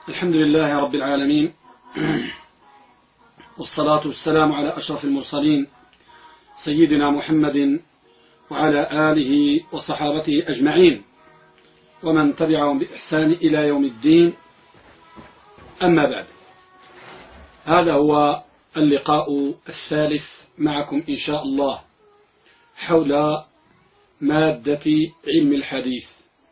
الحمد لله رب العالمين، والصلاة والسلام على أشرف المرسلين سيدنا محمد وعلى آله وصحابته أجمعين ومن تبعهم بإحسان إلى يوم الدين. أما بعد، هذا هو اللقاء الثالث معكم إن شاء الله حول مادة علم الحديث.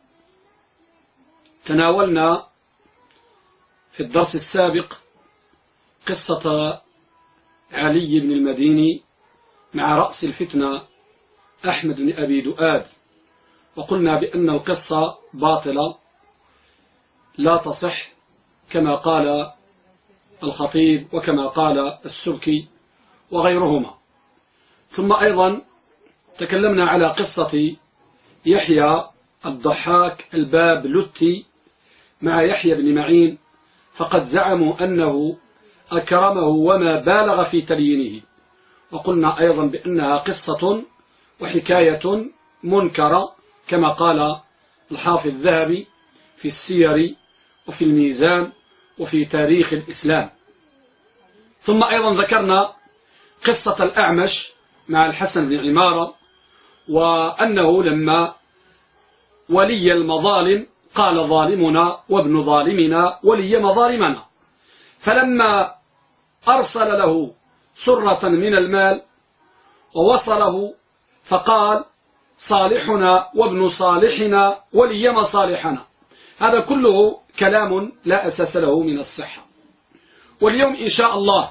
تناولنا في الدرس السابق قصة علي بن المديني مع رأس الفتنة أحمد بن أبي دؤاد، وقلنا بأن القصة باطلة لا تصح كما قال الخطيب وكما قال السبكي وغيرهما. ثم أيضا تكلمنا على قصة يحيى الضحاك البابلتي مع يحيى بن معين، فقد زعموا أنه أكرمه وما بالغ في تليينه، وقلنا أيضا بأنها قصة وحكاية منكرة كما قال الحافظ الذهبي في السير وفي الميزان وفي تاريخ الإسلام. ثم أيضا ذكرنا قصة الأعمش مع الحسن بن عمارة، وأنه لما ولي المظالم قال ظالمنا وابن ظالمنا ولي مظالمنا، فلما أرسل له سرة من المال ووصله فقال صالحنا وابن صالحنا ولي مصالحنا. هذا كله كلام لا أساس له من الصحة. واليوم إن شاء الله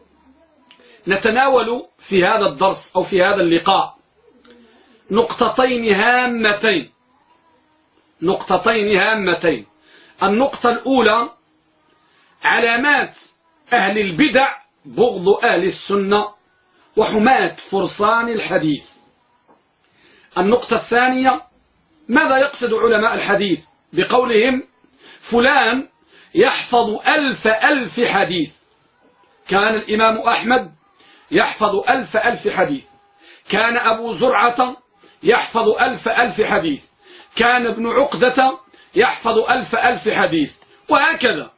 نتناول في هذا الدرس أو في هذا اللقاء نقطتين هامتين. النقطة الأولى: علامات أهل البدع بغض أهل السنة وحماة فرسان الحديث. النقطة الثانية: ماذا يقصد علماء الحديث بقولهم فلان يحفظ ألف حديث؟ كان الإمام أحمد يحفظ ألف حديث، كان أبو زرعة يحفظ ألف حديث، كان ابن عقدة يحفظ ألف حديث، وهكذا.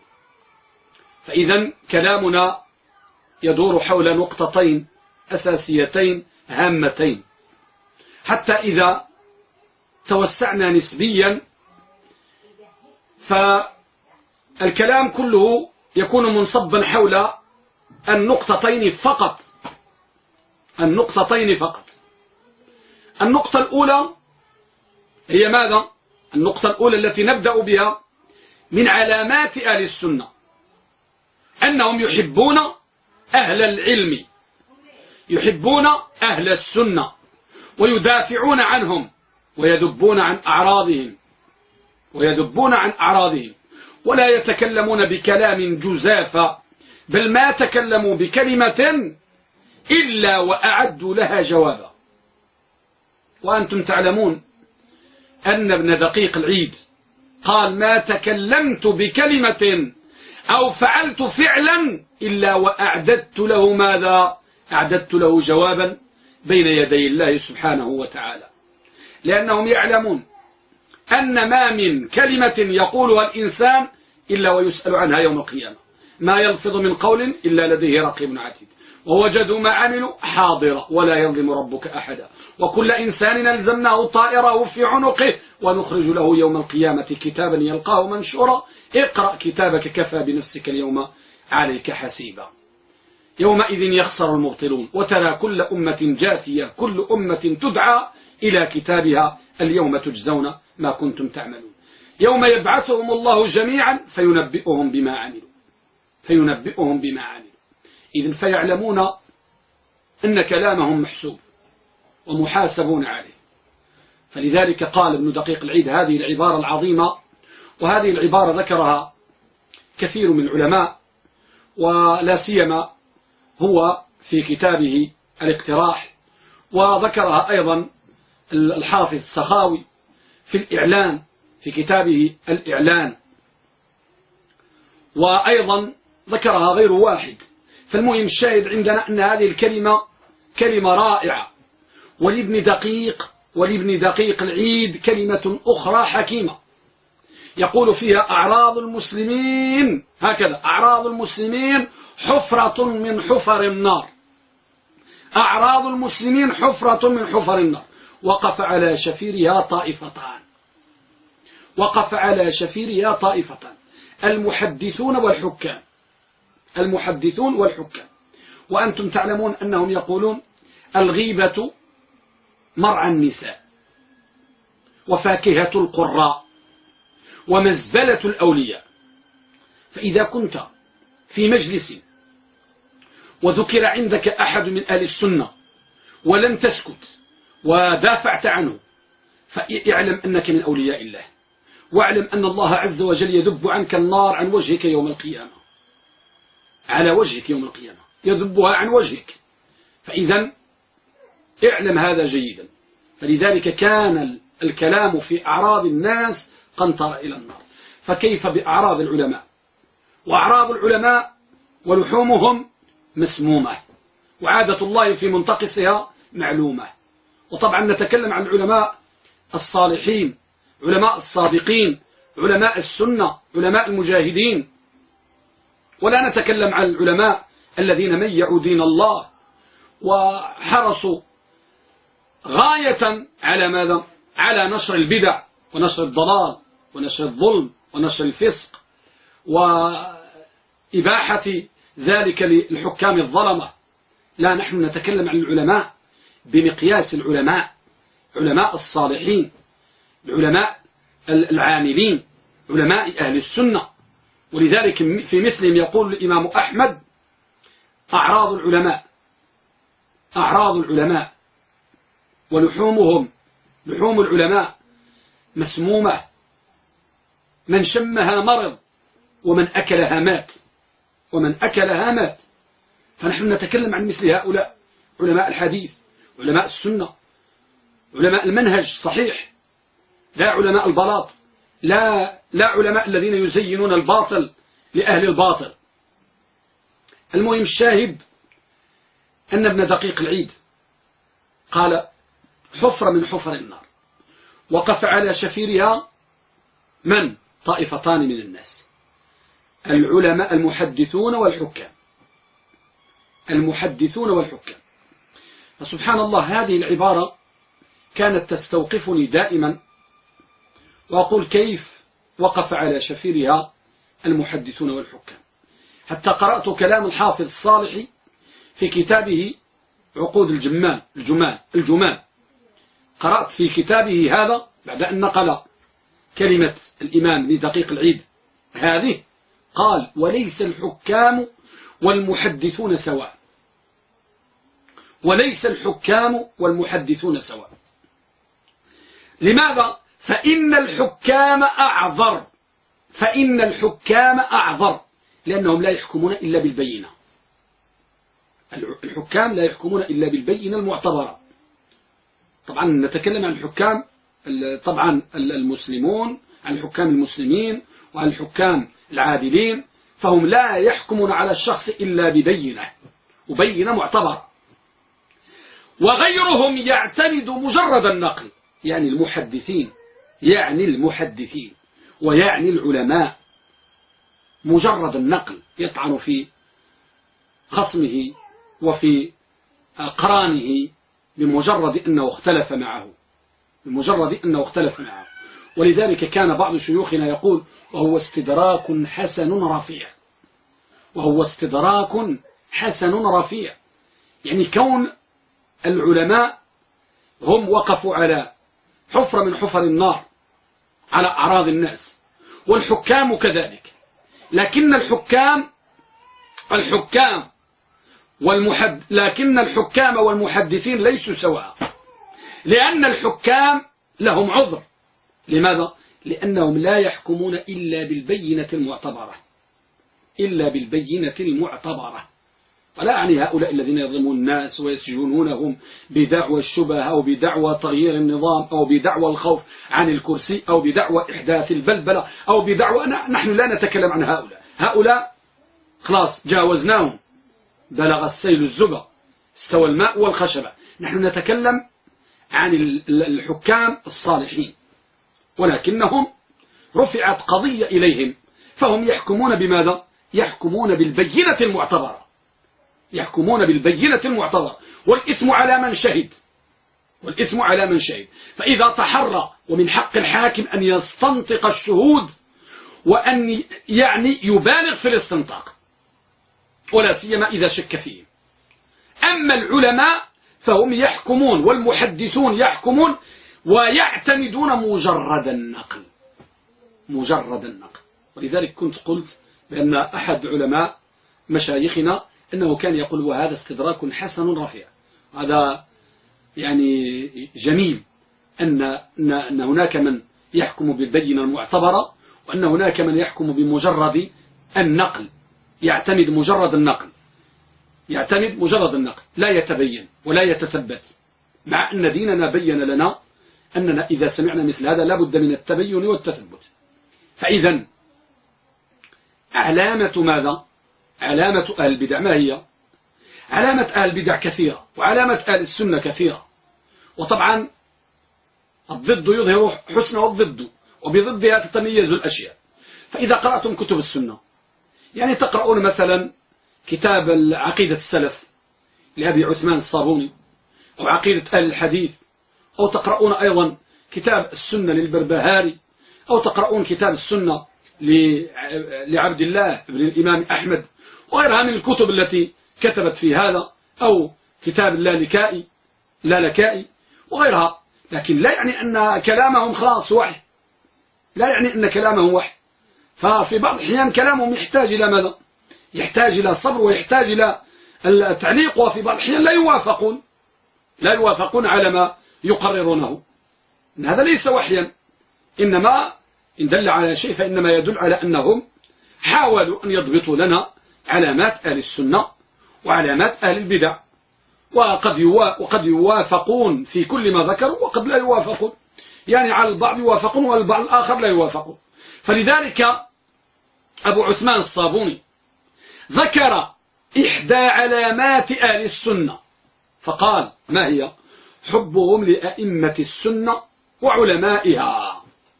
فإذا كلامنا يدور حول نقطتين أساسيتين هامتين، حتى إذا توسعنا نسبيا فالكلام كله يكون منصبا حول النقطتين فقط. النقطة الأولى هي ماذا؟ النقطة الأولى التي نبدأ بها من علامات أهل السنة أنهم يحبون أهل العلم، يحبون أهل السنة، ويدافعون عنهم ويذبون عن أعراضهم، ولا يتكلمون بكلام جزافا، بل ما تكلموا بكلمة إلا وأعدوا لها جوابا. وأنتم تعلمون أن ابن دقيق العيد قال: ما تكلمت بكلمة أو فعلت فعلا إلا وأعددت له ماذا؟ أعددت له جوابا بين يدي الله سبحانه وتعالى. لأنهم يعلمون أن ما من كلمة يقولها الإنسان إلا ويسأل عنها يوم القيامة، ما يلفظ من قول إلا لديه رقيب عتيد، ووجدوا ما عملوا حاضرا ولا يظلم ربك أحدا، وكل إنسان ألزمناه طائره في عنقه ونخرج له يوم القيامة كتابا يلقاه منشورا اقرأ كتابك كفى بنفسك اليوم عليك حسيبا. يومئذ يخسر المبطلون وترى كل أمة جاثية كل أمة تدعى إلى كتابها اليوم تجزون ما كنتم تعملون. يوم يبعثهم الله جميعا فينبئهم بما عملوا. إذن فيعلمون أن كلامهم محسوب ومحاسبون عليه. فلذلك قال ابن دقيق العيد هذه العبارة العظيمة، وهذه العبارة ذكرها كثير من العلماء، ولا سيما هو في كتابه الاقتراح، وذكرها أيضا الحافظ السخاوي في الإعلان في كتابه الإعلان، وأيضا ذكرها غير واحد. فالمهم الشاهد عندنا أن هذه الكلمة كلمة رائعة، ولابن دقيق العيد كلمة أخرى حكيمة، يقول فيها أعراض المسلمين هكذا: أعراض المسلمين حفرة من حفر النار، أعراض المسلمين حفرة من حفر النار. وقف على شفيرها طائفتان، وقف على شفيرها طائفتان: المحدثون والحكام، المحدثون والحكام. وأنتم تعلمون أنهم يقولون الغيبة مرعى النساء، وفاكهة القراء، ومزبلة الأولياء. فإذا كنت في مجلس وذكر عندك أحد من أهل السنة ولم تسكت ودافعت عنه، فاعلم أنك من أولياء الله، واعلم أن الله عز وجل يذب عنك النار عن وجهك يوم القيامة، على وجهك يوم القيامة يذبها عن وجهك. فإذا اعلم هذا جيدا. فلذلك كان الكلام في أعراض الناس قنطرة إلى النار، فكيف بأعراض العلماء؟ وأعراض العلماء ولحومهم مسمومة، وعادة الله في منتقصها معلومة. وطبعا نتكلم عن العلماء الصالحين، علماء الصادقين، علماء السنة، علماء المجاهدين، ولا نتكلم عن العلماء الذين ميعوا دين الله وحرصوا غاية على ماذا؟ على نشر البدع ونشر الضلال ونشر الظلم ونشر الفسق وإباحة ذلك للحكام الظلمة. لا، نحن نتكلم عن العلماء بمقياس العلماء، علماء الصالحين، العلماء العاملين، علماء أهل السنة. ولذلك في مثلهم يقول الإمام أحمد: أعراض العلماء، أعراض العلماء ولحومهم، لحوم العلماء مسمومة، من شمها مرض ومن أكلها مات، ومن أكلها مات. فنحن نتكلم عن مثل هؤلاء، علماء الحديث، علماء السنة، علماء المنهج الصحيح، لا علماء البلاط، لا علماء الذين يزينون الباطل لأهل الباطل. المهم الشاهد أن ابن دقيق العيد قال: حفرة من حفر النار. وقف على شفيرها من؟ طائفتان من الناس: العلماء المحدثون والحكام، المحدثون والحكام. فسبحان الله، هذه العبارة كانت تستوقفني دائما، وأقول كيف وقف على شفيرها المحدثون والحكام، حتى قرأت كلام الحافظ الصالحي في كتابه عقود الجمان. قرأت في كتابه هذا بعد أن نقل كلمة الإمام ابن دقيق العيد هذه، قال: وليس الحكام والمحدثون سواء، وليس الحكام والمحدثون سواء. لماذا؟ فإن الحكام أعذر، فإن الحكام أعذر، لأنهم لا يحكمون إلا بالبينة. الحكام لا يحكمون إلا بالبينة المعتبرة. طبعا نتكلم عن الحكام، طبعا المسلمون، عن الحكام المسلمين وعن الحكام العادلين، فهم لا يحكمون على الشخص إلا ببينة، وبينة معتبرة. وغيرهم يعتمد مجرد النقل، يعني المحدثين، يعني المحدثين ويعني العلماء، مجرد النقل يطعن في خصمه وفي قرانه بمجرد أنه اختلف معه، بمجرد أنه اختلف معه. ولذلك كان بعض شيوخنا يقول: وهو استدراك حسن رفيع، وهو استدراك حسن رفيع، يعني كون العلماء هم وقفوا على حفرة من حفر النار على أعراض الناس، والحكام كذلك. لكن الحكام والمحدثين ليسوا سواء، لأن الحكام لهم عذر. لماذا؟ لأنهم لا يحكمون إلا بالبينة المعتبرة، إلا بالبينة المعتبرة. ولا يعني هؤلاء الذين يظلمون الناس ويسجنونهم بدعوى الشبه أو بدعوى تغيير النظام أو بدعوى الخوف عن الكرسي أو بدعوى إحداث البلبلة أو بدعوى، نحن لا نتكلم عن هؤلاء خلاص جاوزناهم، بلغ السيل الزبر، استوى الماء والخشبة. نحن نتكلم عن الحكام الصالحين، ولكنهم رفعت قضية إليهم فهم يحكمون بماذا؟ يحكمون بالبينة المعتبرة، يحكمون بالبينة المعتبرة، والإثم على من شهد، والإثم على من شهد. فإذا تحرى، ومن حق الحاكم أن يستنطق الشهود وأن يعني يبالغ في الاستنطاق، ولا سيما إذا شك فيه. أما العلماء فهم يحكمون، والمحدثون يحكمون ويعتمدون مجرد النقل، مجرد النقل. ولذلك كنت قلت بأن أحد علماء مشايخنا أنه كان يقول وهذا استدراك حسن رفيع. هذا يعني جميل أن هناك من يحكم بالبينة المعتبرة، وأن هناك من يحكم بمجرد النقل، يعتمد مجرد النقل، يعتمد مجرد النقل، لا يتبين ولا يتثبت، مع أن ديننا بين لنا أننا إذا سمعنا مثل هذا لابد من التبين والتثبت. فإذا علامة ماذا؟ علامة أهل البدع ما هي؟ علامة أهل البدع كثيرة، وعلامة أهل السنة كثيرة، وطبعا الضد يظهر حسنه الضد، وبضدها تتميز الأشياء. فإذا قرأتم كتب السنة، يعني تقرؤون مثلا كتاب عقيدة السلف لأبي عثمان الصابوني، أو عقيدة أهل الحديث، أو تقرؤون أيضا كتاب السنة للبربهاري، أو تقرؤون كتاب السنة لعبد الله بن الإمام أحمد، وغيرها من الكتب التي كتبت في هذا، أو كتاب اللالكائي وغيرها. لكن لا يعني أن كلامهم خلاص وحي، لا يعني أن كلامهم وحي. ففي بعض الأحيان كلامهم يحتاج إلى ماذا؟ يحتاج إلى صبر، ويحتاج إلى التعليق، وفي بعض الأحيان لا يوافقون على ما يقررونه. إن هذا ليس وحيا، إنما إن دل على شيء فإنما يدل على أنهم حاولوا أن يضبطوا لنا علامات أهل السنة وعلامات أهل البدع، وقد يوافقون في كل ما ذكروا، وقد لا يوافقون، يعني على البعض يوافقون والبعض الآخر لا يوافقون. فلذلك أبو عثمان الصابوني ذكر إحدى علامات أهل السنة فقال ما هي؟ حبهم لأئمة السنة وعلمائها.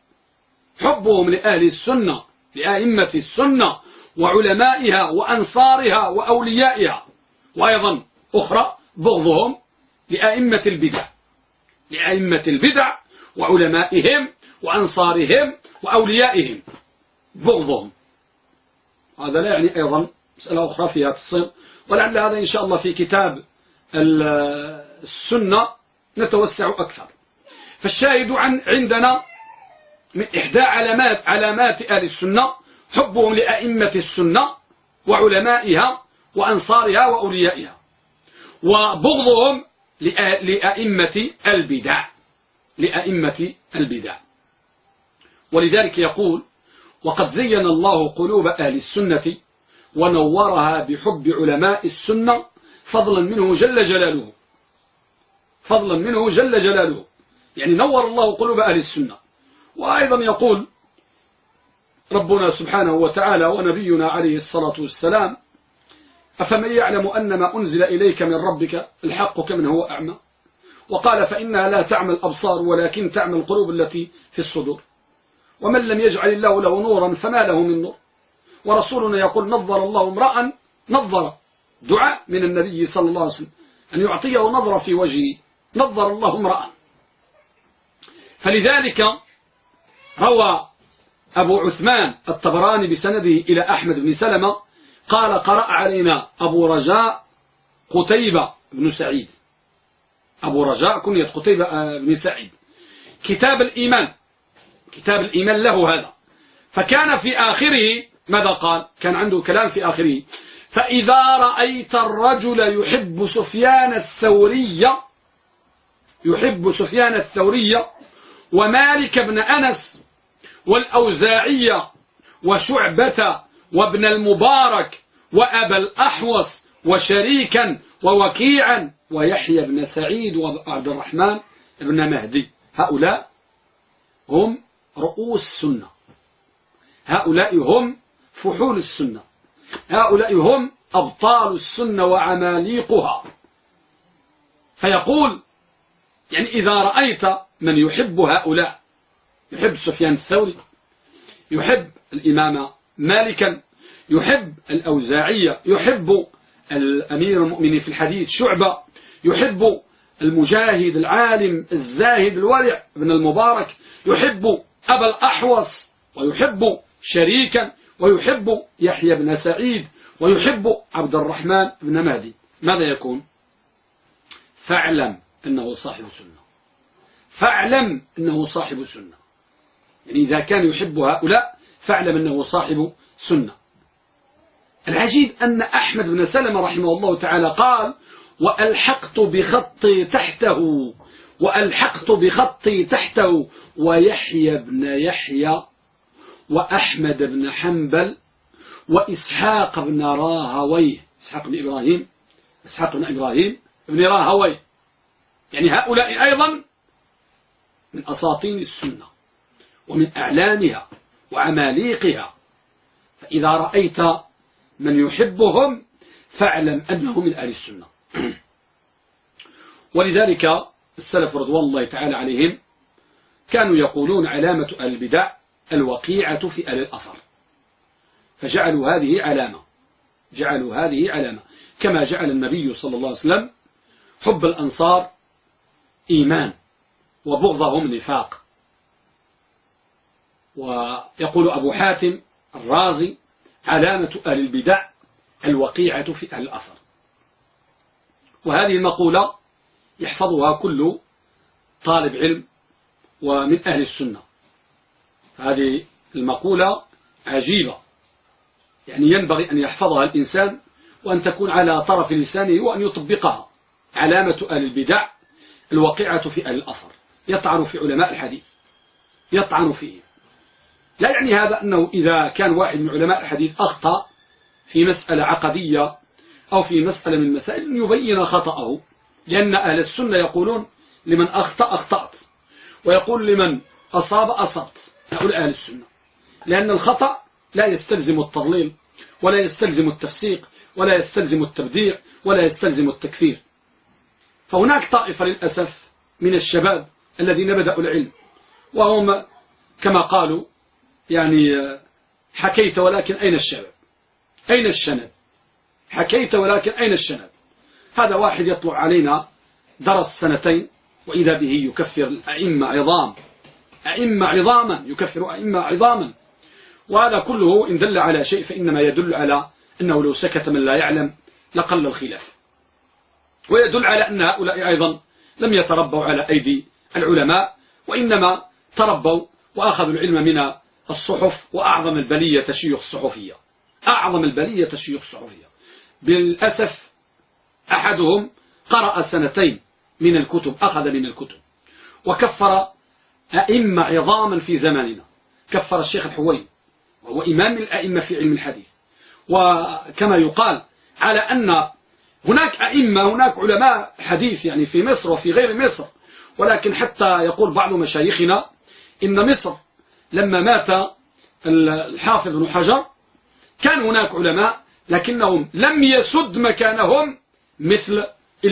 حبهم لأهل السنة، لأئمة السنة وعلمائها وأنصارها وأوليائها. وأيضا أخرى بغضهم لأئمة البدع، لأئمة البدع وعلمائهم وأنصارهم وأوليائهم، بغضهم. هذا لا يعني أيضا مسألة أخرى فيها تفصيل، ولعل هذا إن شاء الله في كتاب السنة نتوسع أكثر. فالشاهد عندنا من إحدى علامات أهل السنة حبهم لأئمة السنة وعلمائها وأنصارها وأوليائها، وبغضهم لأئمة البدع. ولذلك يقول وقد زين الله قلوب أهل السنة ونورها بحب علماء السنة فضلا منه جل جلاله، يعني نور الله قلوب أهل السنة. وأيضا يقول ربنا سبحانه وتعالى ونبينا عليه الصلاة والسلام أفمن يعلم أن ما أنزل إليك من ربك الحق كمن هو أعمى، وقال فإنها لا تعمى الأبصار ولكن تعمى القلوب التي في الصدور، ومن لم يجعل الله له نورا فما له من نور. ورسولنا يقول نظر الله امرأ نظر، دعاء من النبي صلى الله عليه وسلم أن يعطيه نظرة في وجهه، نظر الله امرأ. فلذلك روى أبو عثمان الطبراني بسنده إلى أحمد بن سلمة قال قرأ علينا أبو رجاء قتيبة بن سعيد، أبو رجاء كنية قتيبة بن سعيد، كتاب الإيمان له هذا. فكان في آخره ماذا قال؟ كان عنده كلام في آخره فإذا رأيت الرجل يحب سفيان الثوري ومالك بن أنس والأوزاعية وشعبة وابن المبارك وأبا الأحوص وشريكا ووكيعا ويحيى بن سعيد وعبد الرحمن بن مهدي، هؤلاء هم رؤوس السنة، هؤلاء هم فحول السنة، هؤلاء هم أبطال السنة وعماليقها. فيقول يعني إذا رأيت من يحب هؤلاء، يحب سفيان الثوري يحب الإمام مالكا، يحب الأوزاعية، يحب الأمير المؤمنين في الحديث شعبة، يحب المجاهد العالم الزاهد الورع ابن المبارك، يحب أبا الأحوص، ويحب شريكا، ويحب يحيى بن سعيد، ويحب عبد الرحمن بن مهدي. ماذا يكون؟ فاعلم أنه صاحب سنة، فاعلم أنه صاحب سنة. يعني إذا كان يحب هؤلاء فاعلم أنه صاحب سنة. العجيب أن أحمد بن سلمة رحمه الله تعالى قال: وألحقت بخطي تحته، وألحقت بخطي تحته ويحيى بن يحيى وأحمد بن حنبل وإسحاق بن راهويه، إسحاق بن إبراهيم بن راهويه. يعني هؤلاء أيضا من أساطين السنة ومن أعلامها وعماليقها. فإذا رأيت من يحبهم فاعلم أنه من أهل السنة. ولذلك السلف رضوان الله تعالى عليهم كانوا يقولون علامة أهل البدع الوقيعة في أهل الأثر، فجعلوا هذه علامة، جعلوا هذه علامة، كما جعل النبي صلى الله عليه وسلم حب الأنصار إيمان وبغضهم نفاق. ويقول أبو حاتم الرازي: علامة أهل البدع الوقيعة في أهل الأثر. وهذه المقولة يحفظها كل طالب علم ومن أهل السنة. هذه المقولة عجيبة، يعني ينبغي أن يحفظها الإنسان وأن تكون على طرف لسانه وأن يطبقها. علامة أهل البدع الوقيعة في أهل الأثر. يطعن في علماء الحديث، يطعن فيه. لا يعني هذا أنه إذا كان واحد من علماء الحديث أخطأ في مسألة عقدية أو في مسألة من مسائل يبين خطأه، لأن أهل السنة يقولون: لمن أخطأ أخطأت، ويقول: لمن أصاب أصبت. هؤلاء أهل السنة، لأن الخطأ لا يستلزم التضليل، ولا يستلزم التفسيق، ولا يستلزم التبديع، ولا يستلزم التكفير. فهناك طائفة للأسف من الشباب الذين بدأوا العلم وهم كما قالوا يعني حكيت ولكن أين الشباب؟ أين الشنب؟ حكيت ولكن أين الشنب؟ هذا واحد يطلع علينا درس سنتين وإذا به يكفر الأئمة عظام، أئمة عظاما، يكفر أئمة عظاما. وهذا كله إن دل على شيء فإنما يدل على أنه لو سكت من لا يعلم لقل الخلاف، ويدل على أن هؤلاء أيضا لم يتربوا على أيدي العلماء، وإنما تربوا وأخذوا العلم من الصحف. وأعظم البلية تشيخ الصحفية، أعظم البلية تشيخ الصحفية. بالأسف أحدهم قرأ سنتين من الكتب، أخذ من الكتب، وكفر أئمة عظاما في زماننا. كفر الشيخ الحويني وهو إمام الأئمة في علم الحديث. وكما يقال على أن هناك أئمة، هناك علماء حديث يعني في مصر وفي غير مصر، ولكن حتى يقول بعض مشايخنا إن مصر لما مات الحافظ بن حجر كان هناك علماء لكنهم لم يسد مكانهم مثل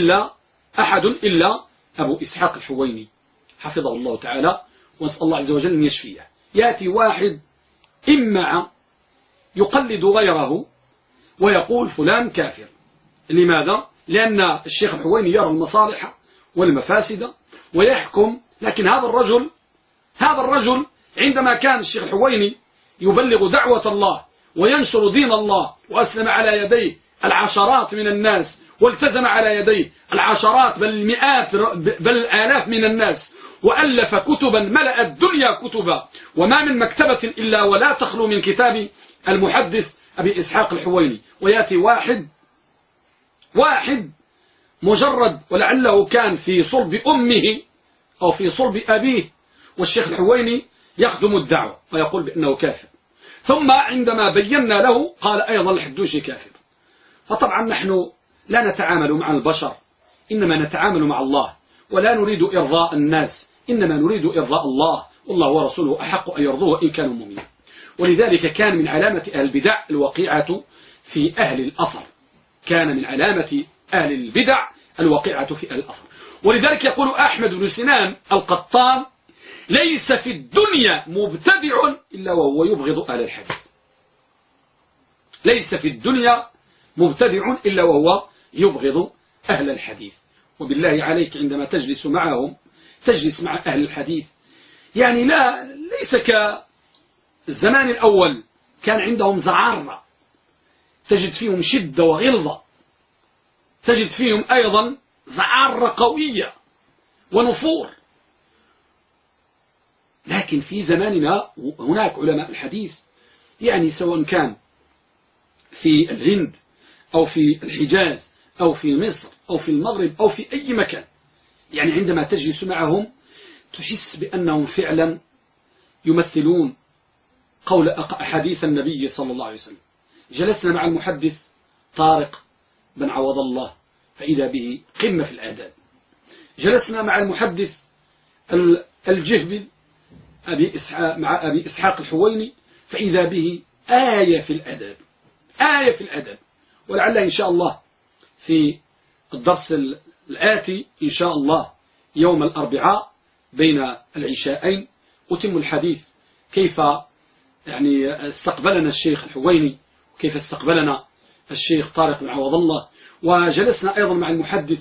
إلا أبو إسحاق الحويني حفظه الله تعالى، ونسأل الله عز وجل أن يشفيه. يأتي واحد إما يقلد غيره ويقول فلان كافر. لماذا؟ لأن الشيخ الحويني يرى المصالح والمفاسد ويحكم. لكن هذا الرجل عندما كان الشيخ الحويني يبلغ دعوة الله وينشر دين الله وأسلم على يديه العشرات من الناس، والتزم على يديه العشرات بل المئات بل الآلاف من الناس، وألف كتبا ملأ الدنيا كتبا، وما من مكتبة إلا ولا تخلو من كتاب المحدث أبي إسحاق الحويني. ويأتي واحد مجرد ولعله كان في صلب أمه أو في صلب أبيه والشيخ الحويني يخدم الدعوة ويقول بأنه كافر، ثم عندما بينا له قال أيضا الحدوشي كافر. فطبعا نحن لا نتعامل مع البشر، إنما نتعامل مع الله، ولا نريد إرضاء الناس، إنما نريد إرضاء الله، والله ورسوله أحق أن يرضوه إن كانوا مؤمنين. ولذلك كان من علامة أهل البدع الوقيعة في أهل الأثر، كان من علامة أهل البدع الوقيعة في أهل الأثر. ولذلك يقول أحمد بن سنان القطان: ليس في الدنيا مبتدع إلا وهو يبغض أهل الحديث. ليس في الدنيا مبتدع إلا وهو يبغض أهل الحديث. وبالله عليك عندما تجلس معهم، تجلس مع أهل الحديث، يعني ليس كالزمان الأول كان عندهم زعارة، تجد فيهم شدة وغلظة، تجد فيهم أيضا زعارة قوية ونفور. لكن في زماننا هناك علماء الحديث، يعني سواء كان في الهند أو في الحجاز أو في مصر أو في المغرب أو في أي مكان، يعني عندما تجلس معهم تحس بأنهم فعلا يمثلون قول أحاديث النبي صلى الله عليه وسلم. جلسنا مع المحدث طارق بن عوض الله فإذا به قمة في الآداب. جلسنا مع المحدث الجهبذ مع أبي إسحاق الحويني فإذا به آية في الأدب، آية في الأدب. ولعل إن شاء الله في الدرس الآتي إن شاء الله يوم الأربعاء بين العشاءين أتم الحديث كيف يعني استقبلنا الشيخ الحويني وكيف استقبلنا الشيخ طارق بن عوض الله. وجلسنا أيضا مع المحدث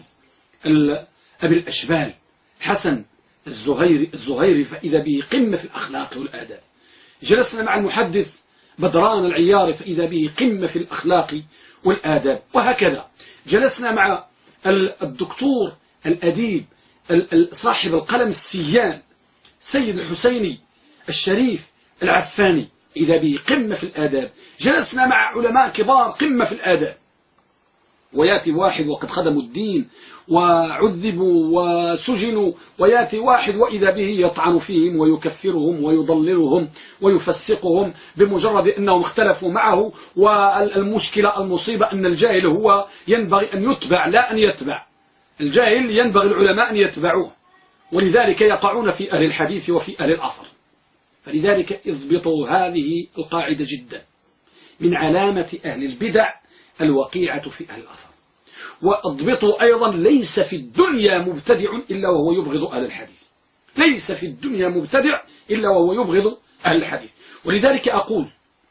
أبي الأشبال حسن الزهيري فإذا به قمة في الأخلاق والآداب. جلسنا مع المحدث بدران العيار فإذا به قمة في الأخلاق والآداب. وهكذا جلسنا مع الدكتور الأديب صاحب القلم السيان سيد الحسيني الشريف العفاني إذا به قمة في الآداب. جلسنا مع علماء كبار قمة في الآداب. ويأتي واحد وقد خدموا الدين وعذبوا وسجنوا، ويأتي واحد وإذا به يطعن فيهم ويكفرهم ويضللهم ويفسقهم بمجرد أنهم اختلفوا معه. والمشكلة المصيبة أن الجاهل هو ينبغي أن يتبع لا أن يتبع. الجاهل ينبغي العلماء أن يتبعوه، ولذلك يقعون في أهل الحديث وفي أهل الأثر. فلذلك اضبطوا هذه القاعدة جدا: من علامة أهل البدع الوقيعة في أهل الأثر. واضبطوا أيضا: ليس في الدنيا مبتدع إلا وهو يبغض أهل الحديث. ليس في الدنيا مبتدع إلا وهو يبغض أهل الحديث. ولذلك أقول: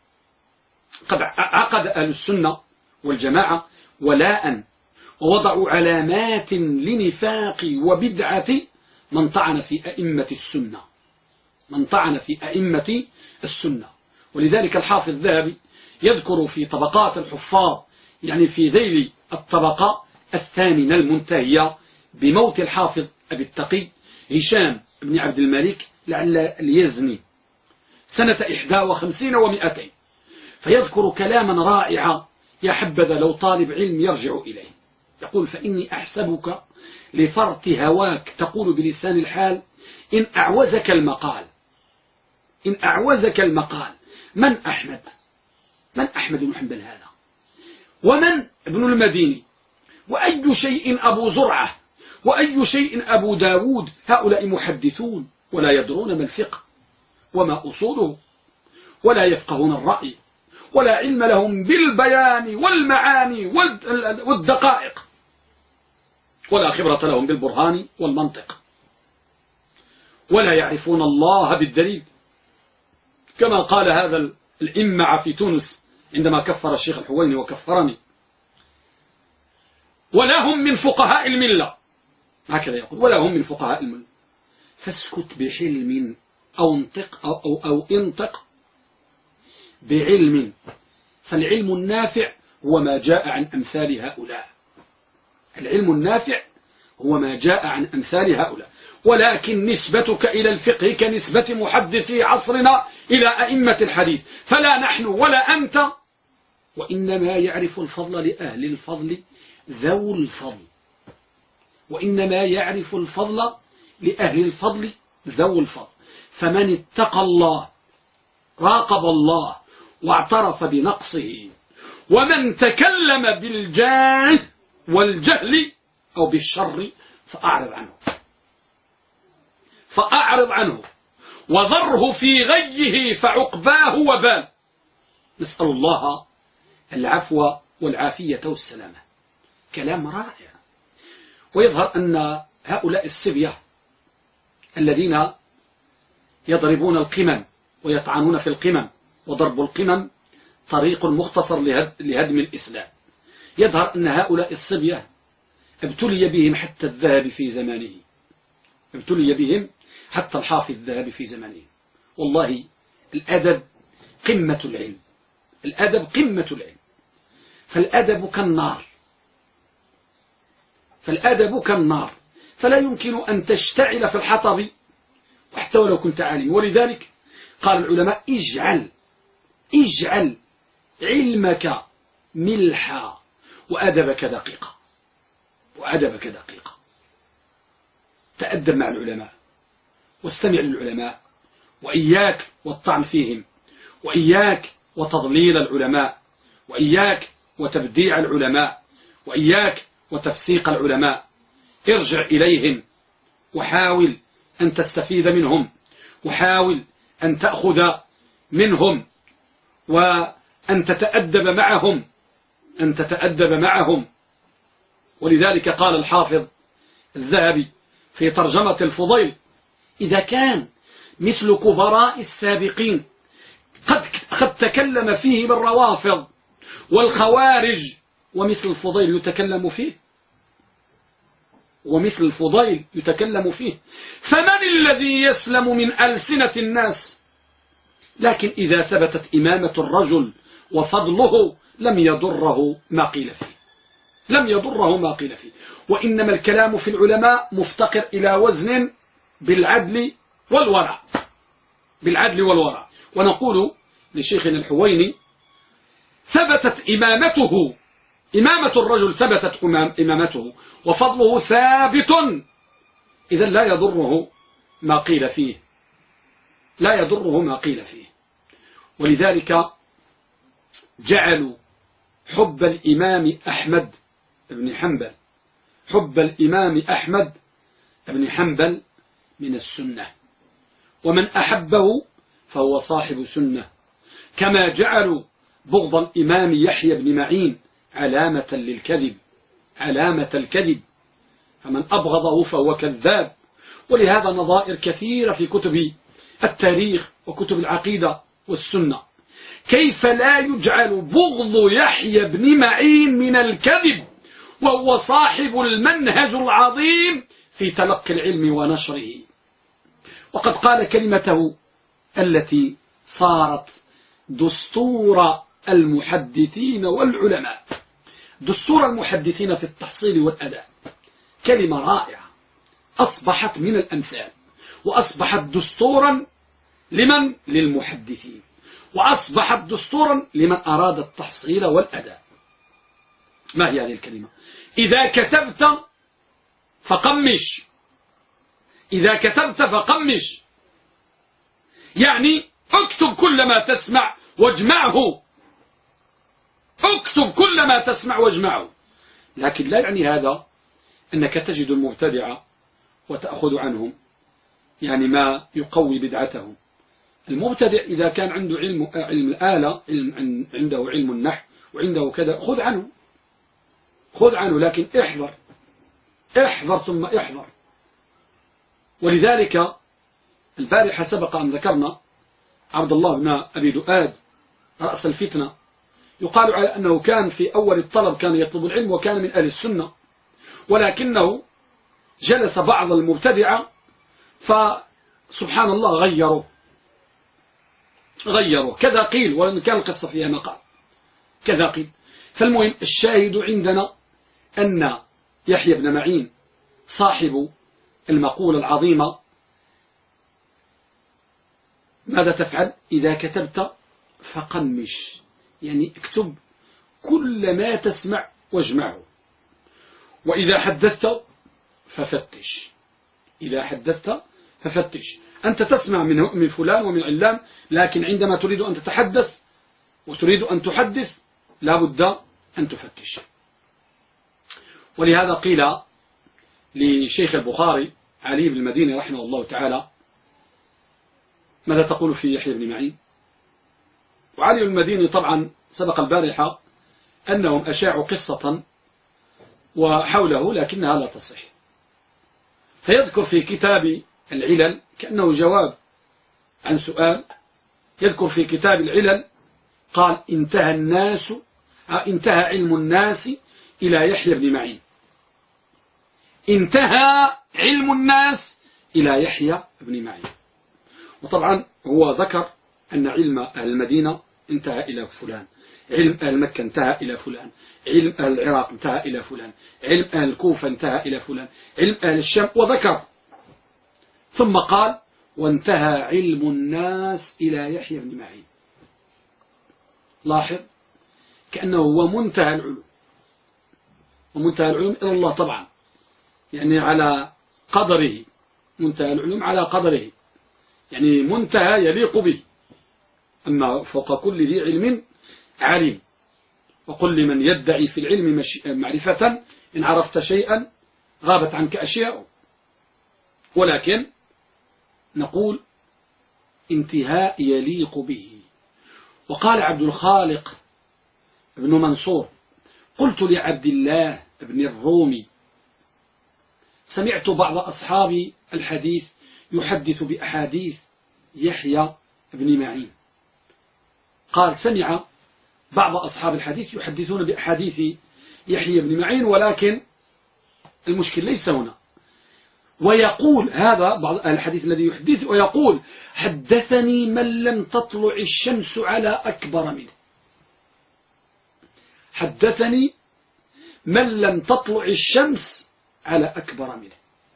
قد عقد أهل السنة والجماعة ولاء ووضعوا علامات لنفاق وبدعة من طعن في أئمة السنة، من طعن في أئمة السنة. ولذلك الحافظ الذهبي يذكر في طبقات الحفاظ، يعني في ذيل الطبقة الثامنة المنتهية بموت الحافظ أبي التقي هشام بن عبد الملك لعل اليزني سنة 51 و200، فيذكر كلاما رائعا يا حبذا لو طالب علم يرجع إليه. يقول: فإني أحسبك لفرط هواك تقول بلسان الحال إن أعوزك المقال، إن أعوزك المقال من أحمد؟ من أحمد بن حنبل هذا؟ ومن ابن المديني؟ وأي شيء أبو زرعة؟ وأي شيء أبو داود؟ هؤلاء محدثون ولا يدرون ما الفقه وما أصوله، ولا يفقهون الرأي، ولا علم لهم بالبيان والمعاني والدقائق، ولا خبرة لهم بالبرهان والمنطق، ولا يعرفون الله بالدليل، كما قال هذا الإمع في تونس عندما كفر الشيخ الحويني وكفرني: ولا هم من فقهاء الملة. هكذا يقول: ولا هم من فقهاء الملة. فاسكت بحلم أو انطق أو انطق بعلم، فالعلم النافع هو ما جاء عن أمثال هؤلاء. العلم النافع هو ما جاء عن أمثال هؤلاء. ولكن نسبتك إلى الفقه كنسبة محدثي عصرنا إلى أئمة الحديث، فلا نحن ولا أنت، وإنما يعرف الفضل لأهل الفضل ذو الفضل، وإنما يعرف الفضل لأهل الفضل ذو الفضل. فمن اتقى الله راقب الله واعترف بنقصه، ومن تكلم بالجاه والجهل أو بالشر فأعرض عنه، فأعرض عنه وذره في غيه فعقباه وبال. نسأل الله العفو والعافية والسلامة. كلام رائع. ويظهر أن هؤلاء الصبية الذين يضربون القمم ويطعنون في القمم، وضرب القمم طريق مختصر لهدم الإسلام. يظهر أن هؤلاء الصبية ابتلي بهم حتى الذهب في زمانه، ابتلي بهم حتى الحافظ الذهب في زمانه. والله الأدب قمة العلم، الأدب قمة العلم. فالأدب كالنار، فالأدب كالنار، فلا يمكن أن تشتعل في الحطب حتى ولو كنت عالم. ولذلك قال العلماء اجعل علمك ملحا وأدبك دقيقة، وأدبك دقيقة. تأدب مع العلماء واستمع للعلماء، وإياك والطعن فيهم، وإياك وتضليل العلماء، وإياك وتبديع العلماء، وإياك وتفسيق العلماء. ارجع إليهم وحاول أن تستفيد منهم، وحاول أن تأخذ منهم، وأن تتأدب معهم، أن تتأدب معهم. ولذلك قال الحافظ الذهبي في ترجمة الفضيل: إذا كان مثل كبراء السابقين قد تكلم فيه بالروافض والخوارج، ومثل الفضيل يتكلم فيه، ومثل الفضيل يتكلم فيه، فمن الذي يسلم من ألسنة الناس؟ لكن إذا ثبتت إمامة الرجل وفضله لم يضره ما قيل فيه، لم يضره ما قيل فيه. وإنما الكلام في العلماء مفتقر إلى وزن بالعدل والورع، بالعدل والورع. ونقول لشيخنا الحويني: ثبتت إمامته، إمامة الرجل ثبتت إمامته وفضله ثابت، إذا لا يضره ما قيل فيه، لا يضره ما قيل فيه. ولذلك جعلوا حب الإمام أحمد بن حنبل، حب الإمام أحمد بن حنبل من السنة، ومن أحبه فهو صاحب سنة، كما جعلوا بغض الإمام يحيى بن معين علامة للكذب، علامة الكذب، فمن أبغضه فهو كذاب. ولهذا نظائر كثيرة في كتب التاريخ وكتب العقيدة والسنة. كيف لا يجعل بغض يحيى بن معين من الكذب وهو صاحب المنهج العظيم في تلقي العلم ونشره؟ وقد قال كلمته التي صارت دستور المحدثين والعلماء، دستور المحدثين في التحصيل والأداء، كلمة رائعة أصبحت من الأمثال، وأصبحت دستورا لمن؟ للمحدثين، وأصبحت دستورا لمن أراد التحصيل والأداء. ما هي هذه الكلمة؟ إذا كتبت فقمش، إذا كتبت فقمش، يعني اكتب كل ما تسمع واجمعه، اكتب كل ما تسمع واجمعه. لكن لا يعني هذا أنك تجد المبتدعة وتأخذ عنهم يعني ما يقوي بدعتهم. المبتدع إذا كان عنده علم الآلة، عنده علم النحو وعنده كذا، خذ عنه، خذ عنه، لكن احذر، احذر ثم احذر. ولذلك البارحة سبق أن ذكرنا عبد الله بن أبي دؤاد رأس الفتنة، يقال على أنه كان في أول الطلب كان يطلب العلم وكان من أهل السنة، ولكنه جلس بعض المبتدعة فسبحان الله غيروا كذا قيل، وإن كان القصة فيها مقال كذا قيل. فالمهم الشاهد عندنا أن يحيى بن معين صاحب المقولة العظيمة: ماذا تفعل؟ إذا كتبت فقمش، يعني اكتب كل ما تسمع واجمعه. وإذا حدثت ففتش، إذا حدثت ففتش. أنت تسمع من فلان ومن علان، لكن عندما تريد أن تتحدث وتريد أن تحدث لا بد أن تفتش. ولهذا قيل لشيخ البخاري علي بن المديني رحمه الله تعالى: ماذا تقول في يحيى بن معين؟ وعلي بن المديني طبعا سبق البارحة أنهم أشاعوا قصة وحوله لكنها لا تصح، فيذكر في كتاب العلل كأنه جواب عن سؤال، يذكر في كتاب العلل قال انتهى علم الناس إلى يحيى بن معين. انتهى علم الناس إلى يحيى بن معين. وطبعا هو ذكر أن علم أهل المدينة انتهى إلى فلان، علم أهل مكة انتهى إلى فلان، علم أهل العراق انتهى إلى فلان، علم أهل الكوفة انتهى إلى فلان، علم أهل الشام، وذكر. ثم قال وانتهى علم الناس إلى يحيى بن معين. لاحظ كأنه هو منتهى العلوم، ومنتهى العلوم إلى الله طبعا، يعني على قدره، منتهى العلوم على قدره، يعني منتهى يليق به. أما فوق كل ذي علم عليم، وقل لمن يدعي في العلم معرفة إن عرفت شيئا غابت عنك أشياء. ولكن نقول انتهاء يليق به. وقال عبد الخالق بن منصور قلت لعبد الله بن الرومي سمعت بعض أصحاب الحديث يحدث بأحاديث يحيى بن معين. قال سمع بعض أصحاب الحديث يحدثون بأحاديث يحيى بن معين، ولكن المشكل ليس هنا. ويقول هذا بعض الحديث الذي يحدث، ويقول حدثني من لم تطلع الشمس على أكبر منه. حدثني من لم تطلع الشمس على أكبر منه.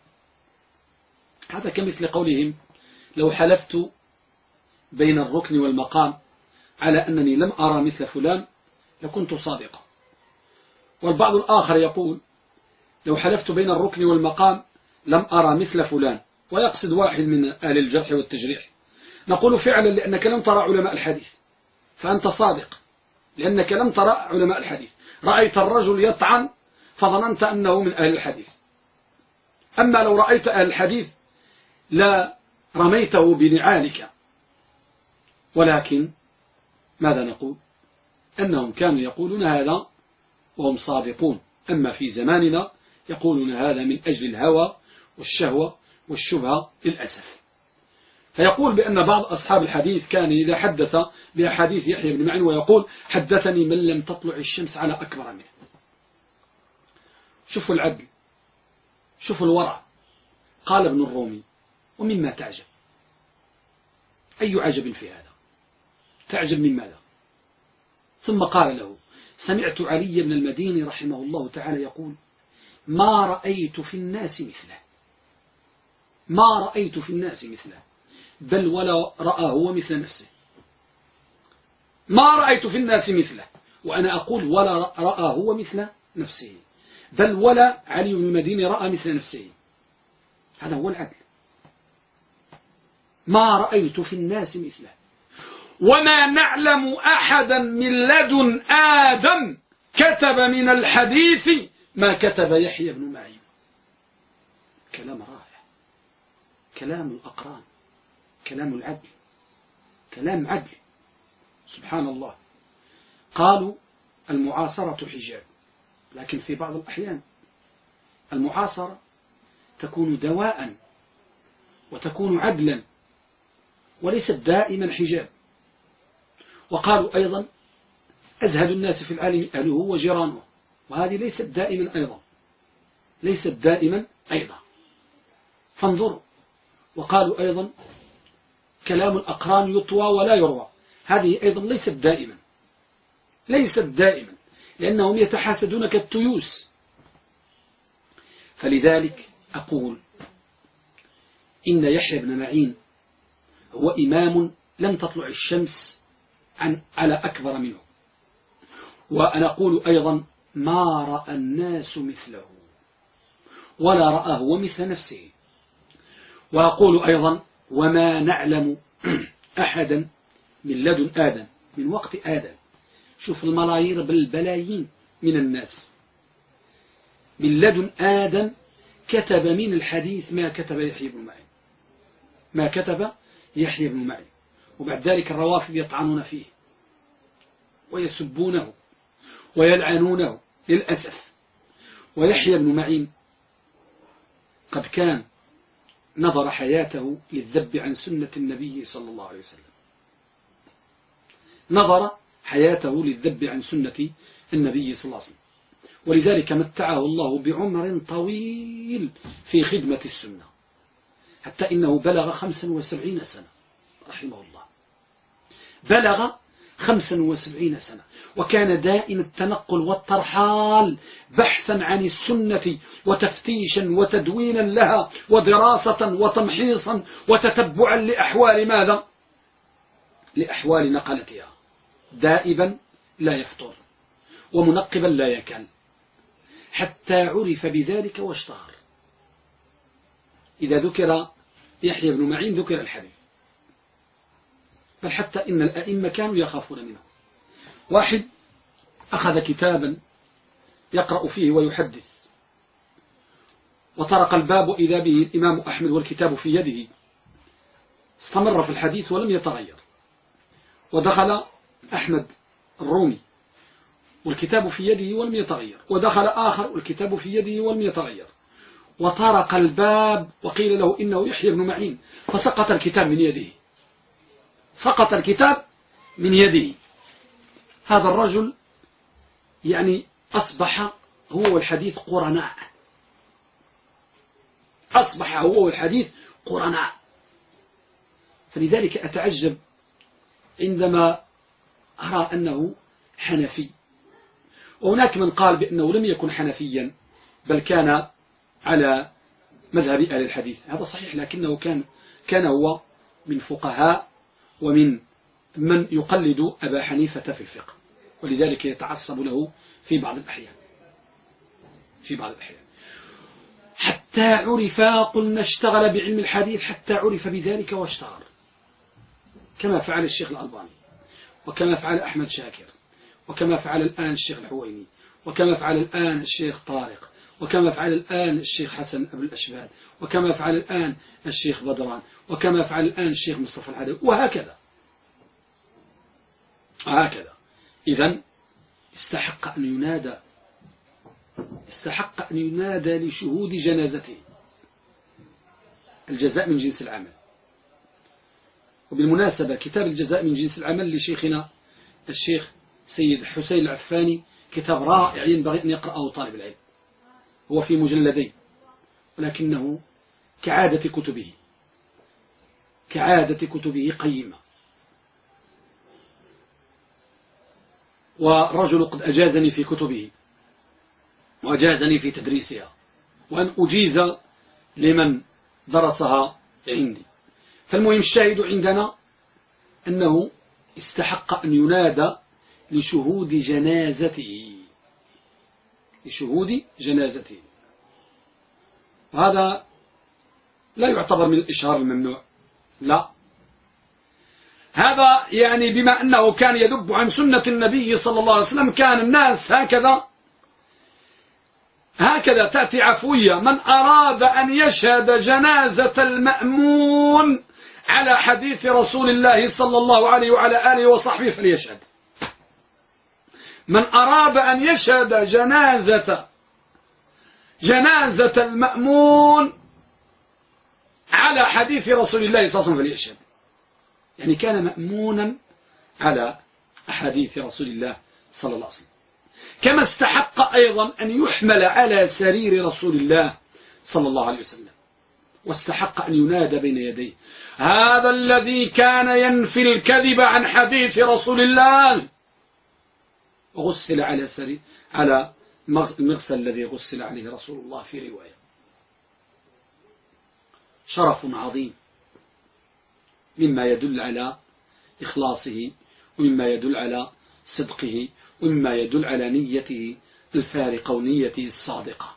هذا كمثل قولهم لو حلفت بين الركن والمقام على أنني لم أرى مثل فلان لكنت صادقا. والبعض الآخر يقول لو حلفت بين الركن والمقام لم أرى مثل فلان، ويقصد واحد من أهل الجرح والتجريح. نقول فعلا لأنك لم ترى علماء الحديث فأنت صادق، لأنك لم ترى علماء الحديث. رأيت الرجل يطعن فظننت أنه من أهل الحديث. أما لو رأيت أهل الحديث لا رميته بنعالك. ولكن ماذا نقول؟ أنهم كانوا يقولون هذا وهم صادقون. أما في زماننا يقولون هذا من أجل الهوى والشهوة والشبهة للأسف. فيقول بأن بعض أصحاب الحديث كان إذا حدث بأحاديث يحيى بن معين ويقول حدثني من لم تطلع الشمس على أكبر منه. شوفوا العدل، شوفوا الورع. قال ابن الرومي ومما تعجب، أي عجب في هذا؟ تعجب من ماذا؟ ثم قال له سمعت علي بن المديني رحمه الله تعالى يقول ما رأيت في الناس مثله، ما رأيت في الناس مثله، بل ولا رأى هو مثل نفسه. ما رأيت في الناس مثله، وأنا أقول ولا رأى هو مثل نفسه، بل ولا علي بن المديني رأى مثل نفسه. هذا هو العدل. ما رأيت في الناس مثله، وما نعلم أحدا من لدن آدم كتب من الحديث ما كتب يحيى بن معين. كلام رائع، كلام الأقران، كلام العدل، كلام عدل. سبحان الله. قالوا المعاصرة حجاب، لكن في بعض الأحيان المعاصرة تكون دواء وتكون عدلا وليست دائما حجاب. وقالوا أيضا أزهد الناس في العالم أهله وجيرانه، وهذه ليست دائما أيضا، ليست دائما أيضا. فانظروا. وقالوا أيضا كلام الأقران يطوى ولا يروى، هذه أيضا ليست دائما، ليست دائما، لأنهم يتحاسدون كالتيوس. فلذلك أقول إن يحيى بن معين هو إمام لم تطلع الشمس على أكبر منه. وأنا أقول أيضا ما رأى الناس مثله ولا رأى هو مثل نفسه. وأقول أيضا وما نعلم أحدا من لدن آدم، من وقت آدم، شوف الملايير بالبلايين من الناس، من لدن آدم كتب من الحديث ما كتب يحيى بن معين، ما كتب يحيى بن معين. وبعد ذلك الروافض يطعنون فيه ويسبونه ويلعنونه للأسف. ويحيى بن معين قد كان نظر حياته للذب عن سنة النبي صلى الله عليه وسلم، نظر حياته للذب عن سنة النبي صلى الله عليه وسلم، ولذلك متعه الله بعمر طويل في خدمة السنة، حتى إنه بلغ 75 سنة رحمه الله، بلغ 75 سنة، وكان دائم التنقل والترحال بحثا عن السنة وتفتيشا وتدوينا لها ودراسة وتمحيصا وتتبعا لأحوال ماذا؟ لأحوال نقلتها، دائبا لا يفطر ومنقبا لا يكل، حتى عرف بذلك واشتهر. إذا ذكر يحيى بن معين ذكر الحديث، بل حتى إن الأئمة كانوا يخافون منه. واحد أخذ كتابا يقرأ فيه ويحدث، وطرق الباب إذا به الإمام أحمد والكتاب في يده، استمر في الحديث ولم يتغير، ودخل أحمد الرومي والكتاب في يده ولم يتغير، ودخل آخر والكتاب في يده ولم يتغير، وطرق الباب وقيل له إنه يحيى بن معين، فسقط الكتاب من يده، سقط الكتاب من يده. هذا الرجل يعني أصبح هو والحديث قرناء، أصبح هو والحديث قرناء. فلذلك أتعجب عندما أرى أنه حنفي، وهناك من قال بأنه لم يكن حنفيا بل كان على مذهب أهل الحديث، هذا صحيح، لكنه كان هو من فقهاء ومن من يقلد أبا حنيفة في الفقه، ولذلك يتعصب له في بعض الأحيان، حتى عرف، قلنا اشتغل بعلم الحديث حتى عرف بذلك واشتهر، كما فعل الشيخ الألباني، وكما فعل أحمد شاكر، وكما فعل الآن الشيخ الحويني، وكما فعل الآن الشيخ طارق، وكما فعل الآن الشيخ حسن أبو الأشبال، وكما فعل الآن الشيخ بدران، وكما فعل الآن الشيخ مصطفى العدوي، وهكذا. إذن استحق أن ينادى لشهود جنازته، الجزاء من جنس العمل. وبالمناسبة كتاب الجزاء من جنس العمل لشيخنا الشيخ سيد حسين العفاني كتاب رائع ينبغي أن يقرأه طالب العلم، هو في مجلدين، ولكنه كعادة كتبه قيمة. ورجل قد أجازني في كتبه وأجازني في تدريسها، وأن أجيز لمن درسها عندي. فالمهم الشاهد عندنا أنه استحق أن ينادى لشهود جنازته، وهذا لا يعتبر من الإشهار الممنوع، لا، هذا يعني بما أنه كان يدب عن سنة النبي صلى الله عليه وسلم، كان الناس هكذا تأتي عفوية: من أراد أن يشهد جنازة المأمون على حديث رسول الله صلى الله عليه وعلى آله وصحبه فليشهد. من أراد أن يشهد جنازة المأمون على حديث رسول الله صلى الله عليه وسلم فليشهد، يعني كان مأمونا على أحاديث رسول الله صلى الله عليه وسلم. كما استحق أيضا أن يحمل على سرير رسول الله صلى الله عليه وسلم، واستحق أن ينادى بين يديه: هذا الذي كان ينفي الكذب عن حديث رسول الله، وغسل على المغسل الذي غسل عليه رسول الله في رواية. شرف عظيم مما يدل على إخلاصه، ومما يدل على صدقه، ومما يدل على نيته الفارقة ونيته الصادقة.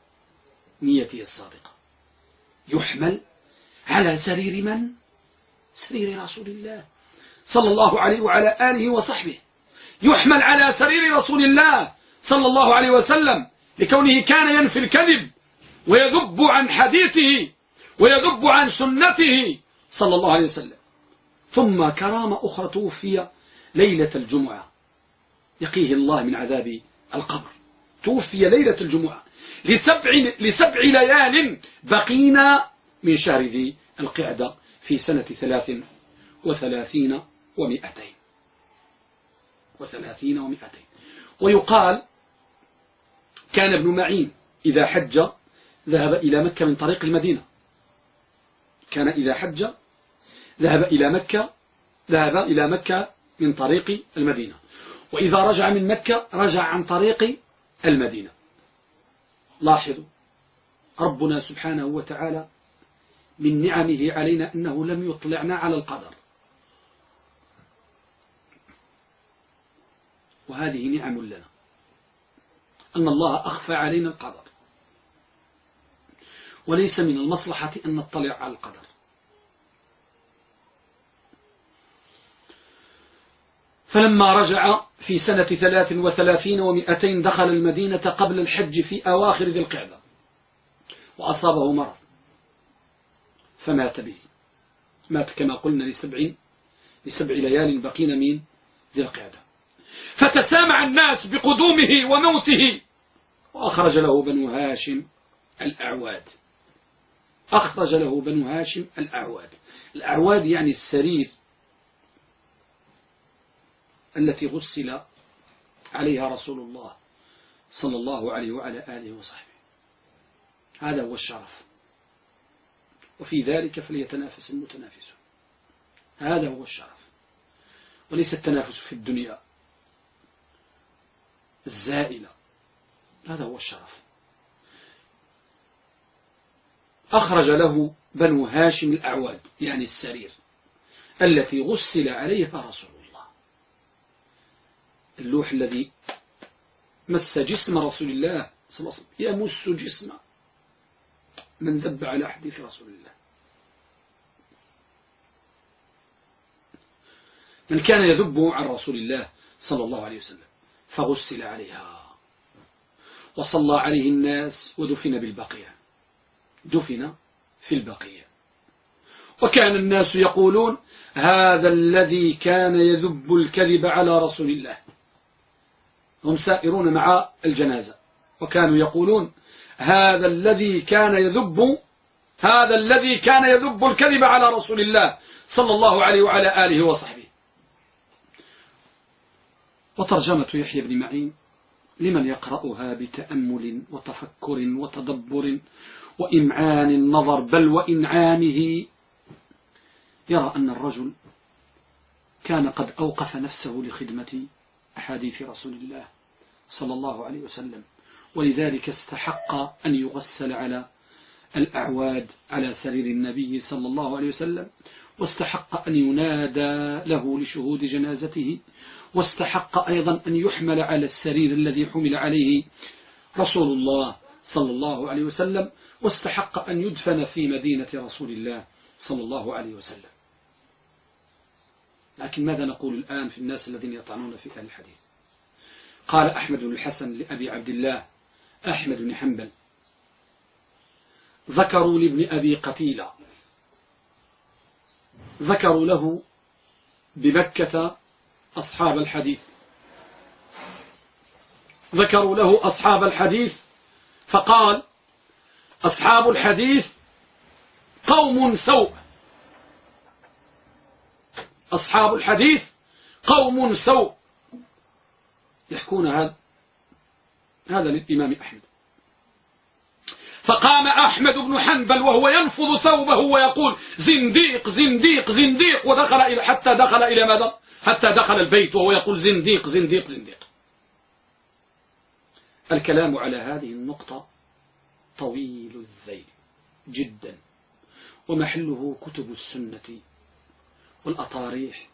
يحمل على سرير من؟ سرير رسول الله صلى الله عليه وعلى آله وصحبه، يحمل على سرير رسول الله صلى الله عليه وسلم، لكونه كان ينفي الكذب ويذب عن حديثه ويذب عن سنته صلى الله عليه وسلم. ثم كرامة أخرى: توفي ليلة الجمعة، يقيه الله من عذاب القبر. توفي ليلة الجمعة لسبع ليال بقينا من شهر ذي القعدة في سنة 33 و200. ويقال كان ابن معين إذا حج ذهب إلى مكة من طريق المدينة. كان إذا حج ذهب إلى مكة من طريق المدينة، وإذا رجع من مكة رجع عن طريق المدينة. لاحظوا ربنا سبحانه وتعالى من نعمه علينا أنه لم يطلعنا على القدر، وهذه نعم لنا أن الله أخفى علينا القدر، وليس من المصلحة أن نطلع على القدر. فلما رجع في سنة 33 و200 دخل المدينة قبل الحج في أواخر ذي القعدة، وأصابه مرض فمات به. مات كما قلنا لسبع ليال بقين من ذي القعدة. فتسامع الناس بقدومه وموته، وأخرج له بنو هاشم الأعواد. الأعواد يعني السرير التي غسل عليها رسول الله صلى الله عليه وعلى آله وصحبه. هذا هو الشرف، وفي ذلك فليتنافس المتنافسون. هذا هو الشرف، وليس التنافس في الدنيا الزائلة. هذا هو الشرف. أخرج له بنو هاشم الأعواد يعني السرير التي غسل عليها رسول الله، اللوح الذي مس جسم رسول الله صلى الله عليه وسلم، يمس جسم من ذب على حديث رسول الله. من كان يذب عن رسول الله صلى الله عليه وسلم فغسل عليها، وصلى عليه الناس، ودفن بالبقيع، دفن في البقيع. وكان الناس يقولون هذا الذي كان يذب الكذب على رسول الله. هم سائرون مع الجنازة، وكانوا يقولون هذا الذي كان يذب الكذب على رسول الله صلى الله عليه وعلى آله وصحبه. وترجمة يحيى بن معين لمن يقرأها بتأمل وتفكر وتدبر وإمعان النظر بل وإنعامه، يرى أن الرجل كان قد أوقف نفسه لخدمة أحاديث رسول الله صلى الله عليه وسلم، ولذلك استحق أن يغسل على الأعواد على سرير النبي صلى الله عليه وسلم، واستحق أن ينادى له لشهود جنازته، واستحق أيضا أن يحمل على السرير الذي حمل عليه رسول الله صلى الله عليه وسلم، واستحق أن يدفن في مدينة رسول الله صلى الله عليه وسلم. لكن ماذا نقول الآن في الناس الذين يطعنون في أهل الحديث؟ قال أحمد بن الحسن لأبي عبد الله أحمد بن حنبل: ذكروا لابن أبي قتيلة، ذكروا له بمكة أصحاب الحديث، ذكروا له أصحاب الحديث، فقال: أصحاب الحديث قوم سوء، أصحاب الحديث قوم سوء. يحكون هذا للإمام أحمد. فقام أحمد بن حنبل وهو ينفض ثوبه ويقول: زنديق زنديق زنديق، ودخل حتى دخل إلى ماذا؟ حتى دخل البيت وهو يقول: زنديق زنديق زنديق. الكلام على هذه النقطة طويل الذيل جدا، ومحله كتب السنة والأطاريح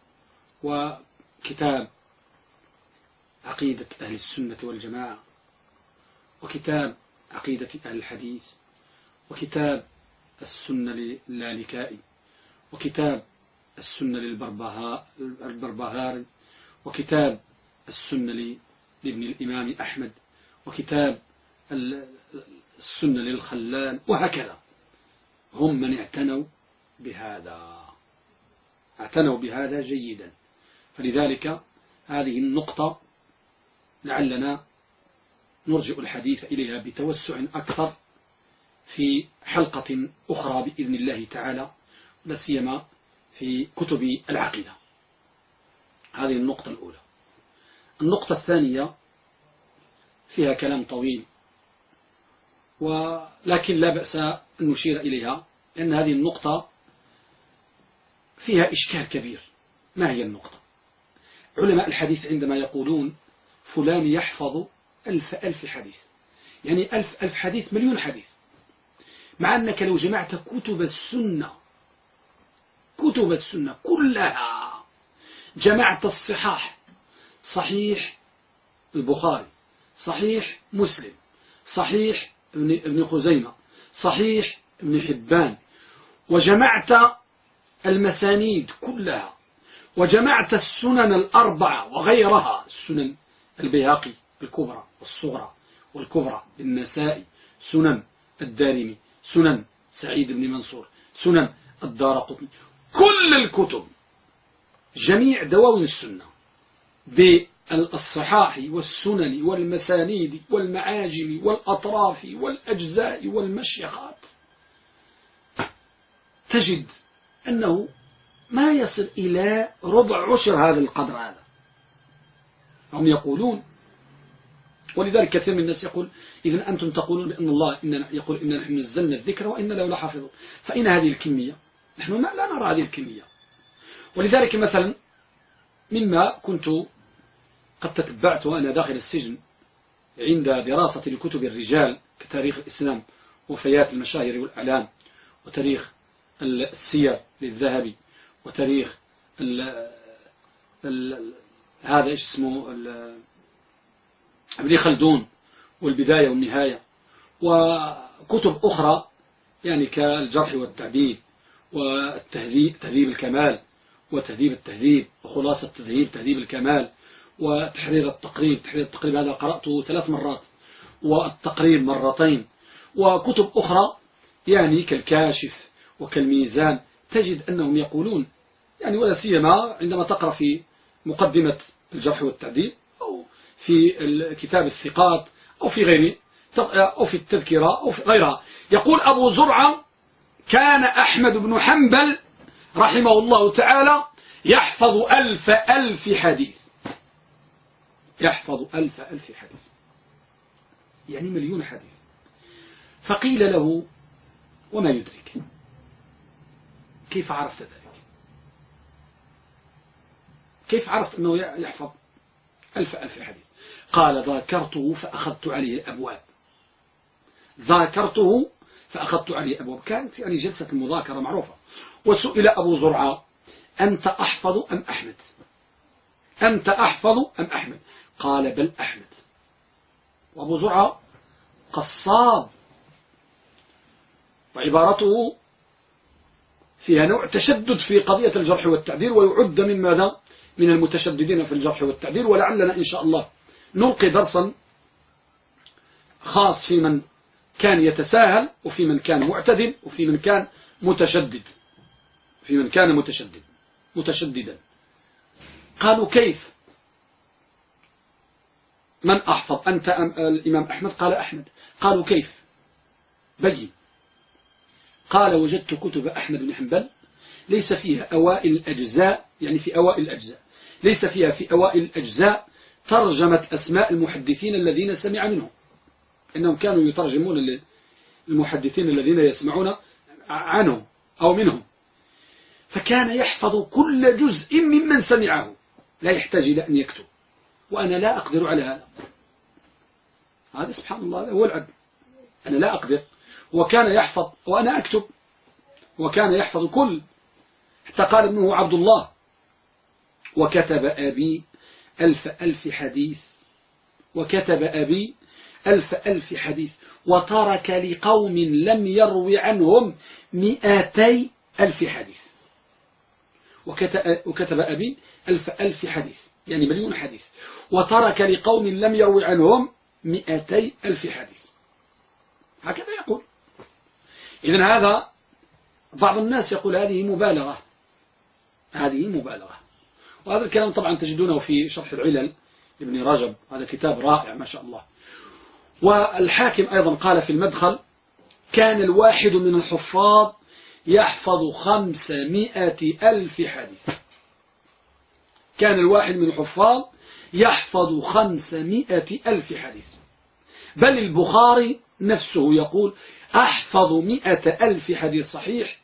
وكتاب عقيدة أهل السنة والجماعة، وكتاب عقيدة أهل الحديث، وكتاب السنة للالكائي، وكتاب السنة للبربهاري، وكتاب السنة لابن الإمام أحمد، وكتاب السنة للخلال، وهكذا. هم من اعتنوا بهذا جيدا. فلذلك هذه النقطة لعلنا نرجع الحديث إليها بتوسع أكثر في حلقة أخرى بإذن الله تعالى، لا سيما في كتب العقيدة. هذه النقطة الأولى. النقطة الثانية فيها كلام طويل، ولكن لا بأس أن نشير إليها، لأن هذه النقطة فيها إشكال كبير. ما هي النقطة؟ علماء الحديث عندما يقولون فلان يحفظ ألف حديث، يعني ألف حديث، مليون حديث، مع أنك لو جمعت كتب السنة كلها، جمعت الصحاح، صحيح البخاري، صحيح مسلم، صحيح ابن خزيمة، صحيح ابن حبان، وجمعت المسانيد كلها، وجمعت السنن الأربعة وغيرها، السنن البيهقي الكبرى والصغرى والكبرى، النسائي، سنن الدارمي، سنن سعيد بن منصور، سنن الدارقطني، كل الكتب، جميع دواوين السنة بالصحاح والسنن والمسانيد والمعاجم والأطراف والأجزاء والمشيخات، تجد أنه ما يصل إلى ربع عشر هذا القدر. هذا هم يقولون، ولذلك كثير من الناس يقول إذن أنتم تقولون بأن الله يقول إننا نحن نزلنا الذكر وإننا له لحافظون، فإن هذه الكمية؟ نحن لا نرى هذه الكمية. ولذلك مثلا مما كنت قد تتبعت وأنا داخل السجن عند دراسة لكتب الرجال كتاريخ الإسلام، وفيات المشاهير والأعلام، وتاريخ السير للذهبي، وتاريخ هذا إيش اسمه ابن خلدون والبداية والنهاية، وكتب أخرى يعني كالجرح والتعديل والتهذيب، تهذيب الكمال وتهذيب التهذيب، وخلاصة تهذيب الكمال، وتحرير التقريب. تحرير التقريب هذا قرأته 3 مرات، والتقريب مرتين، وكتب أخرى يعني كالكاشف وكالميزان. تجد أنهم يقولون يعني، ولا سيما عندما تقرأ في مقدمة الجرح والتعديل، أو في كتاب الثقات، أو في غيره، أو في التذكرة، أو في غيرها، يقول أبو زرعة كان أحمد بن حنبل رحمه الله تعالى يحفظ ألف حديث، يحفظ ألف حديث، يعني مليون حديث. فقيل له وما يدرك، كيف عرفت ذلك؟ كيف عرفت أنه يحفظ ألف حديث؟ قال ذاكرته فأخذت عليه الأبواب. ذاكرته فأخذت عليه الأبواب، كانت يعني جلسة المذاكرة معروفة. وسئل أبو زرعة أنت أحفظ أم أحمد؟ أنت أحفظ أم أحمد؟ قال بل أحمد. وأبو زرعة قصاب، وعبارته فيها نوع تشدد في قضية الجرح والتعديل، ويعد من ماذا؟ من المتشددين في الجرح والتعديل. ولعلنا إن شاء الله نلقي درسا خاص في من كان يتساهل، وفي من كان معتدل، وفي من كان متشدد، في من كان متشددا. قالوا كيف؟ من أحفظ أنت أم الإمام أحمد؟ قال أحمد. قالوا كيف؟ بين. قال وجدت كتب أحمد بن حنبل ليس فيها أوائل الأجزاء، يعني في أوائل الأجزاء ليس فيها في أوائل الأجزاء ترجمة أسماء المحدثين الذين سمع منهم، إنهم كانوا يترجمون المحدثين الذين يسمعون عنهم أو منهم، فكان يحفظ كل جزء ممن سمعه، لا يحتاج إلى أن يكتب، وأنا لا أقدر على هذا. هذا سبحان الله هو العدل، أنا لا أقدر، وكان يحفظ وأنا أكتب، وكان يحفظ كل، حتى قال ابنه عبد الله وكتب أبي ألف حديث، وكتب أبي ألف حديث، وترك لقوم لم يروي عنهم 200,000 حديث. وكتب أبي ألف حديث، يعني مليون حديث، وترك لقوم لم يروي عنهم 200,000 حديث. هكذا يقول. إذن هذا بعض الناس يقول هذه مبالغة، هذه مبالغة. وهذا الكلام طبعا تجدونه في شرح العلل ابن رجب، هذا كتاب رائع ما شاء الله. والحاكم أيضا قال في المدخل كان الواحد من الحفاظ يحفظ 500,000 حديث. كان الواحد من الحفاظ يحفظ 500,000 حديث. بل البخاري نفسه يقول أحفظ 100,000 حديث صحيح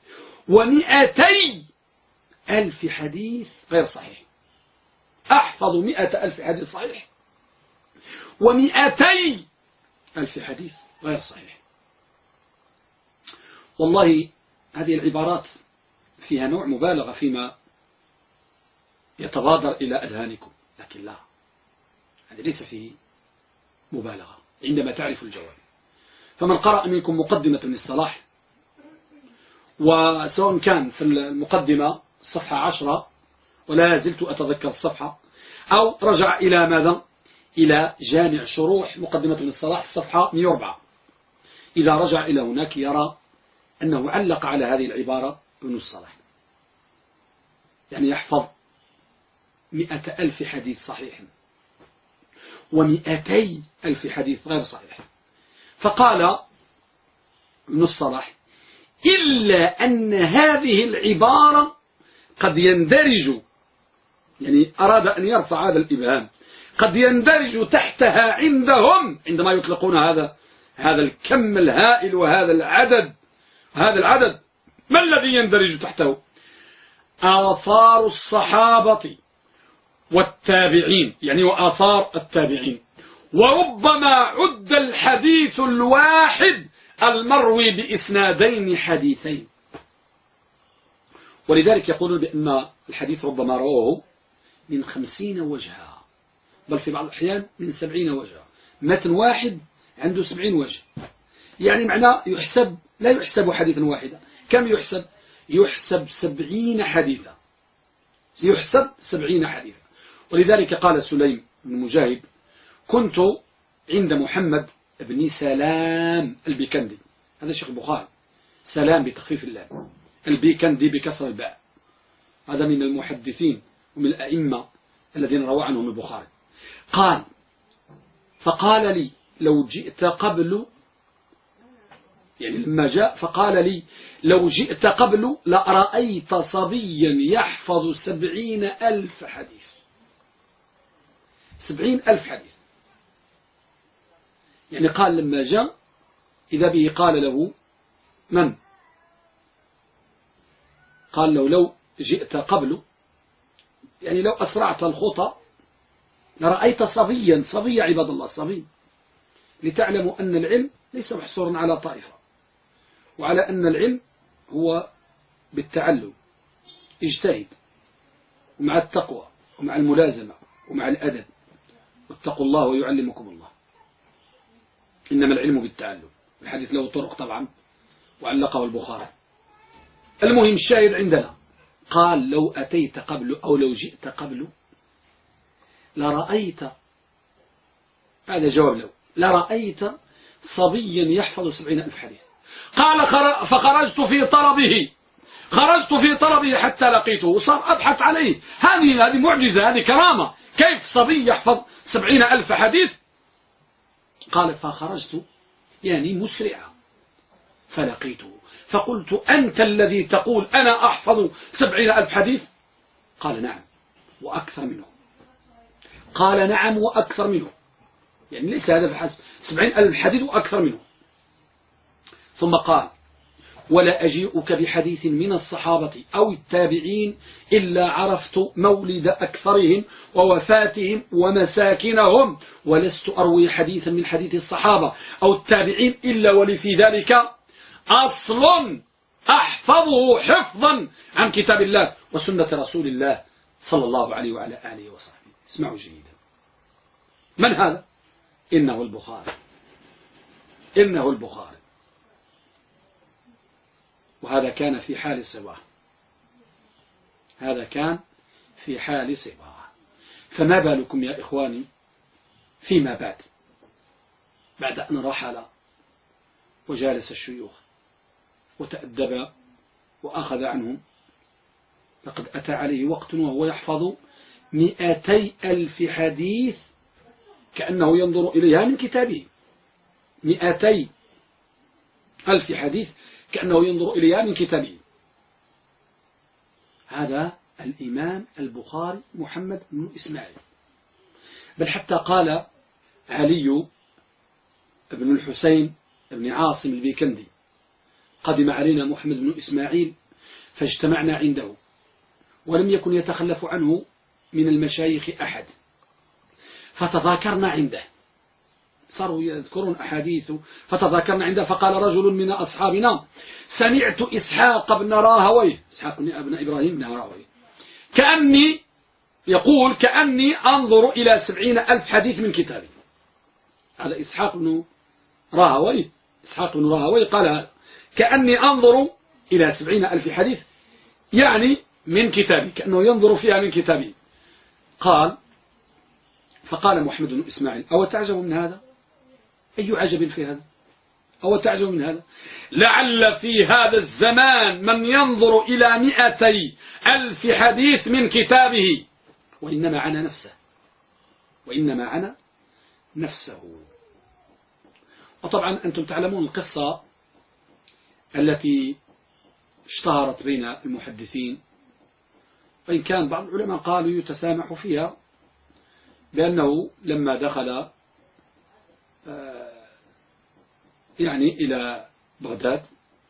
و200,000 حديث غير صحيح. أحفظ 100,000 حديث صحيح و200,000 حديث غير صحيح. والله هذه العبارات فيها نوع مبالغة فيما يتبادر إلى أذهانكم، لكن لا، هذا ليس فيه مبالغة عندما تعرف الجواب. فمن قرأ منكم مقدمة ابن الصلاح، وسواء كان في المقدمة صفحة 10 ولا زلت أتذكر الصفحة، أو رجع إلى ماذا؟ إلى جامع شروح مقدمة ابن الصلاح صفحة 104، إذا رجع إلى هناك يرى أنه علق على هذه العبارة ابن الصلاح، يعني يحفظ 100,000 حديث صحيح و200,000 حديث غير صحيح. فقال ابن الصلاح إلا أن هذه العبارة قد يندرج، يعني أراد أن يرفع هذا الإبهام، قد يندرج تحتها عندهم عندما يطلقون هذا الكم الهائل وهذا العدد. ما الذي يندرج تحته؟ آثار الصحابة والتابعين، يعني وآثار التابعين. وربما عد الحديث الواحد المروي بإسنادين حديثين. ولذلك يقولون بأن الحديث ربما رواه من 50 وجها، بل في بعض الأحيان من 70 وجها. متن واحد عنده 70 وجه، يعني معناه لا يحسب حديثا واحدا. كم يحسب؟ يحسب 70 حديثا، يحسب 70 حديثا. ولذلك قال سليم بن مجاهد كنت عند محمد بن سلام البيكندي، هذا شيخ البخاري، سلام بتخفيف اللام، البيكندي بكسر الباء، هذا من المحدثين ومن الأئمة الذين روى عنهم البخاري. فقال لي لو جئت قبل، يعني لما جاء فقال لي لو جئت قبل لرأيت صبيا يحفظ 70,000 حديث. 70,000 حديث، يعني قال لما جاء إذا به قال له من؟ قال له لو جئت قبل، يعني لو أسرعت الخطى لرأيت صبيا، صبي عباد الله، صبي، لتعلموا أن العلم ليس محصورا على طائفة، وعلى أن العلم هو بالتعلم. اجتهد، ومع التقوى ومع الملازمة ومع الأدب، واتقوا الله ويعلمكم الله. إنما العلم بالتعلم. الحديث له طرق طبعا وعلقه البخاري. المهم الشاهد عندنا قال لو أتيت قبل أو لو جئت قبل لرأيت، هذا جواب له، لرأيت صبيا يحفظ 70,000 حديث. قال فخرجت في طلبه حتى لقيته، وصار أبحث عليه. هذه معجزة، هذه كرامة، كيف صبي يحفظ 70,000 حديث؟ قال فخرجت يعني مسرعا فلقيته فقلت أنت الذي تقول أنا أحفظ 70,000 حديث؟ قال نعم وأكثر منه. قال نعم وأكثر منه، يعني ليس هذا فحسب، 70,000 حديث وأكثر منه. ثم قال ولا أجيئك بحديث من الصحابة أو التابعين إلا عرفت مولد أكثرهم ووفاتهم ومساكنهم، ولست أروي حديثا من حديث الصحابة أو التابعين إلا ولي في ذلك أصل أحفظه حفظا عن كتاب الله وسنة رسول الله صلى الله عليه وعلى آله وصحبه. اسمعوا جيدا، من هذا؟ إنه البخاري، إنه البخاري. وهذا كان في حال صباه، هذا كان في حال صباه. فما بالكم يا إخواني فيما بعد أن رحل وجالس الشيوخ وتأدب وأخذ عنهم، لقد أتى عليه وقت وهو يحفظ 200,000 حديث كأنه ينظر إليها من كتابه. 200 ألف حديث كأنه ينظر إليها من كتابه. هذا الإمام البخاري محمد بن إسماعيل. بل حتى قال علي بن الحسين بن عاصم البيكندي: قدم علينا محمد بن إسماعيل فاجتمعنا عنده ولم يكن يتخلف عنه من المشايخ أحد، فتذاكرنا عنده، صاروا يذكرون أحاديث، فتذاكرنا عنده، فقال رجل من أصحابنا: سمعت إسحاق بن راهويه، إسحاق بن إبراهيم بن راهويه، كأني أنظر إلى 70,000 حديث من كتابي. هذا إسحاق بن راهويه قال: كأني أنظر إلى 70,000 حديث، يعني من كتابي، كأنه ينظر فيها من كتابي. فقال محمد بن إسماعيل: أو تعجب من هذا؟ أي عجب في هذا؟ أو تعجب من هذا؟ لعل في هذا الزمان من ينظر إلى 200,000 حديث من كتابه، وإنما عنا نفسه. وطبعا أنتم تعلمون القصة التي اشتهرت بين المحدثين، وإن كان بعض العلماء قالوا يتسامح فيها، بأنه لما دخل يعني إلى بغداد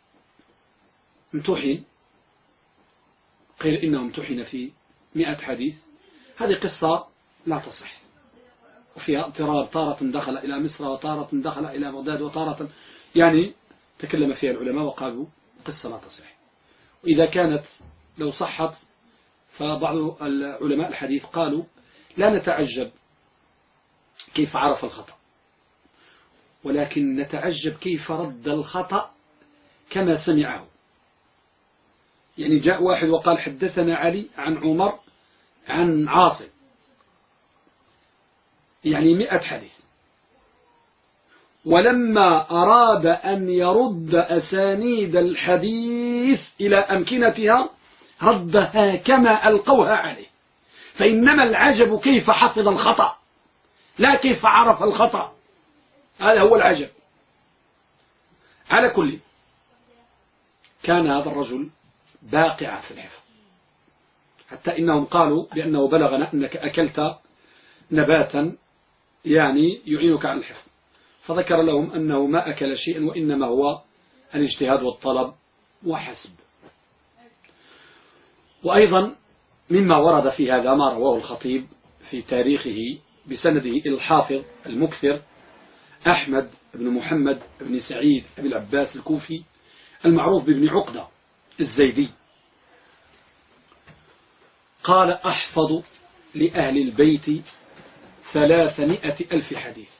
امتحن، قيل إنه امتحن في 100 حديث. هذه قصة لا تصح، وفيها اضطراب، تارة دخل إلى مصر وتارة دخل إلى بغداد وتارة، يعني تكلم فيها العلماء وقالوا قصة لا تصح. وإذا كانت لو صحت فبعض العلماء الحديث قالوا: لا نتعجب كيف عرف الخطأ، ولكن نتعجب كيف رد الخطأ كما سمعه. يعني جاء واحد وقال: حدثنا علي عن عمر عن عاصم، يعني 100 حديث، ولما أراد أن يرد أسانيد الحديث إلى أمكنتها ردها كما ألقوها عليه. فإنما العجب كيف حفظ الخطأ، لا كيف عرف الخطأ، هذا هو العجب. على كل، كان هذا الرجل باقعا في الحفظ، حتى إنهم قالوا بأنه بلغنا أنك أكلت نباتا يعني يعينك على الحفظ، فذكر لهم أنه ما أكل شيئا، وإنما هو الاجتهاد والطلب وحسب. وأيضا مما ورد في هذا ما رواه الخطيب في تاريخه بسنده إلى الحافظ المكثر أحمد بن محمد بن سعيد بن العباس الكوفي المعروف بابن عقدة الزيدي، قال: أحفظ لأهل البيت 300,000 حديث.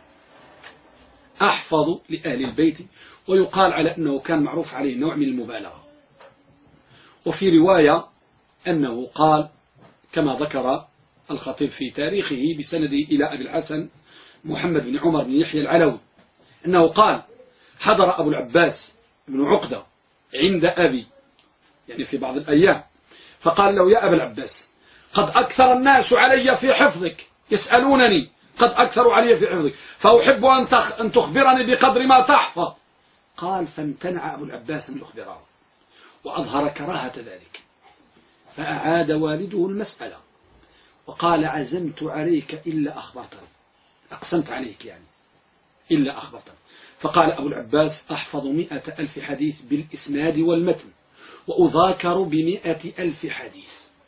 أحفظ لأهل البيت، ويقال على أنه كان معروف عليه نوع من المبالغة. وفي رواية أنه قال كما ذكر الخطيب في تاريخه بسنده إلى أبي الحسن محمد بن عمر بن يحيى العلوي أنه قال: حضر أبو العباس بن عقدة عند أبي، يعني في بعض الأيام، فقال له: يا أبا العباس، قد أكثر الناس علي في حفظك، يسألونني، قد أكثروا علي في حفظك، فأحب أن تخبرني بقدر ما تحفظ. قال: فامتنع أبو العباس أن يخبره، وأظهر كراهة ذلك، فأعاد والده المسألة وقال: عزمت عليك إلا أخبرتني، أقسمت عليك يعني إلا أخبرتني. فقال أبو العباس: أحفظ 100,000 حديث بالإسناد والمتن، وأذاكر ب100,000 حديث.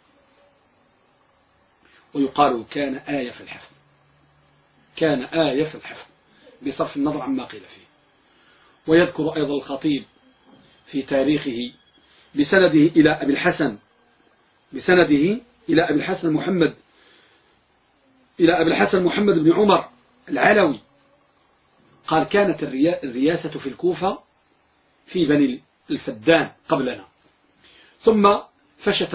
ويقال كان آية في الحفظ، كان آية في الحفظ بصرف النظر عما قيل فيه. ويذكر أيضا الخطيب في تاريخه بسنده إلى أبي الحسن، محمد بن عمر العلوي، قال: كانت الرياسة في الكوفة في بني الفدان قبلنا، ثم فشت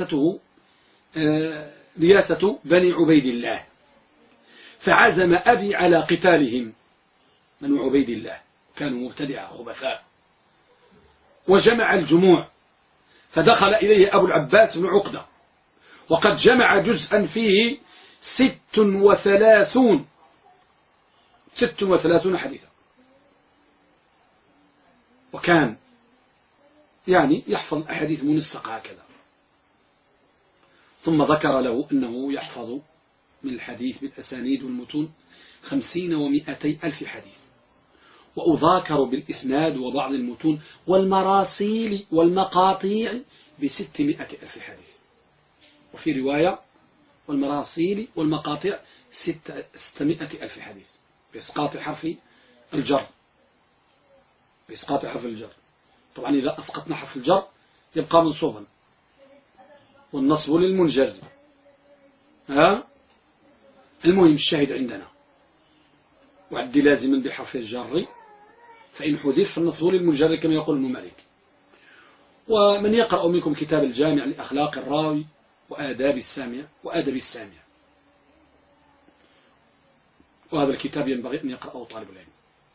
رياسة بني عبيد الله، فعزم أبي على قتالهم. بني عبيد الله كانوا مبتدعة خبثاء، وجمع الجموع، فدخل إليه أبو العباس بن عقدة وقد جمع جزءا فيه 36 حديثا. وكان يعني يحفظ الأحاديث منسقة هكذا. ثم ذكر له أنه يحفظ من الحديث بالأسانيد والمتون 50 و200 ألف حديث، وأذاكر بالإسناد وبعض المتون والمراسيل والمقاطيع ب600 ألف حديث. وفي رواية والمراسيل والمقاطع 600 ألف حديث بإسقاط حرف الجر. بإسقاط حرف الجر. طبعا إذا أسقطنا حرف الجر يبقى منصوبا، والنصب للمنجر. المهم الشاهد عندنا وعد لازما بحرف الجر، فإن حذف فالنصب للمنجر كما يقول ابن مالك. ومن يقرأ منكم كتاب الجامع لأخلاق الراوي وآداب السامع، وهذا الكتاب ينبغي أن يقرأه طالب العلم،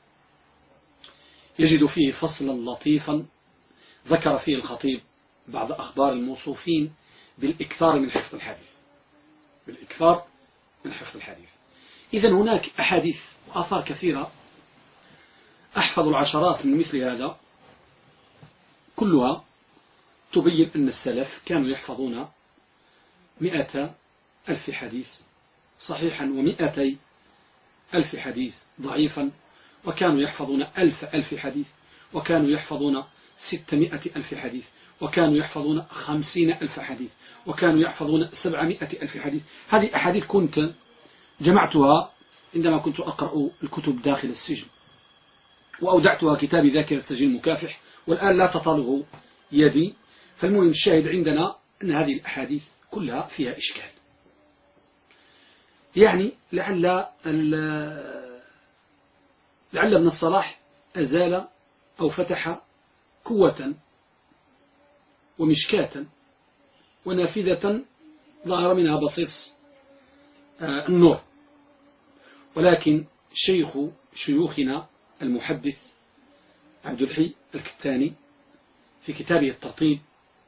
يجد فيه فصلا لطيفا ذكر فيه الخطيب بعض أخبار الموصوفين بالإكثار من حفظ الحديث. إذن هناك أحاديث وآثار كثيرة أحفظ العشرات من مثل هذا، كلها تبين أن السلف كانوا يحفظون 100 ألف حديث صحيحا و200 ألف حديث ضعيفا، وكانوا يحفظون 1000 حديث، وكانوا يحفظون 600 ألف حديث، وكانوا يحفظون 50 ألف حديث، وكانوا يحفظون 700 ألف حديث. هذه أحاديث كنت جمعتها عندما كنت أقرأ الكتب داخل السجن، وأودعتها كتابي ذاكرة السجين المكافح، والآن لا تطاله يدي. فالمهم الشاهد عندنا أن هذه الأحاديث كلها فيها إشكال، يعني لعل ابن الصلاح أزال أو فتح قوة ومشكاة ونافذة ظهر منها بصيص النور. ولكن شيوخنا المحدث عبد الحي الكتاني في كتابه الترطيب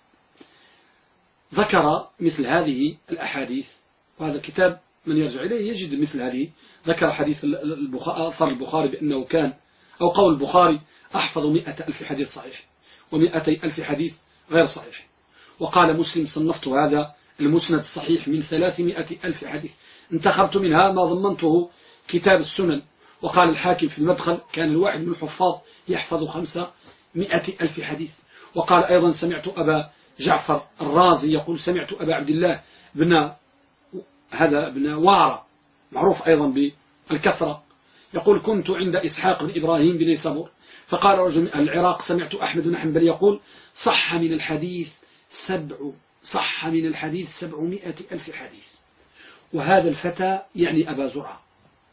ذكر مثل هذه الأحاديث، وهذا الكتاب من يرجع إليه يجد مثل هذه. ذكر حديث أثر البخاري بأنه كان، أو قول البخاري أحفظ 100 ألف حديث صحيح و200 ألف حديث غير صحيح. وقال مسلم صنفت هذا المسند الصحيح من 300 ألف حديث، انتخبت منها ما ضمنته كتاب السنن. وقال الحاكم في المدخل كان الواحد من الحفاظ يحفظ 500 ألف حديث. وقال أيضا سمعت أبا جعفر الرازي يقول سمعت أبا عبد الله بن وارى معروف أيضا بالكثرة يقول كنت عند إسحاق بن إبراهيم بن صبور، فقال رجل من العراق سمعت أحمد بن حنبل يقول صح من الحديث 700 ألف حديث. وهذا الفتى يعني أبا زرعة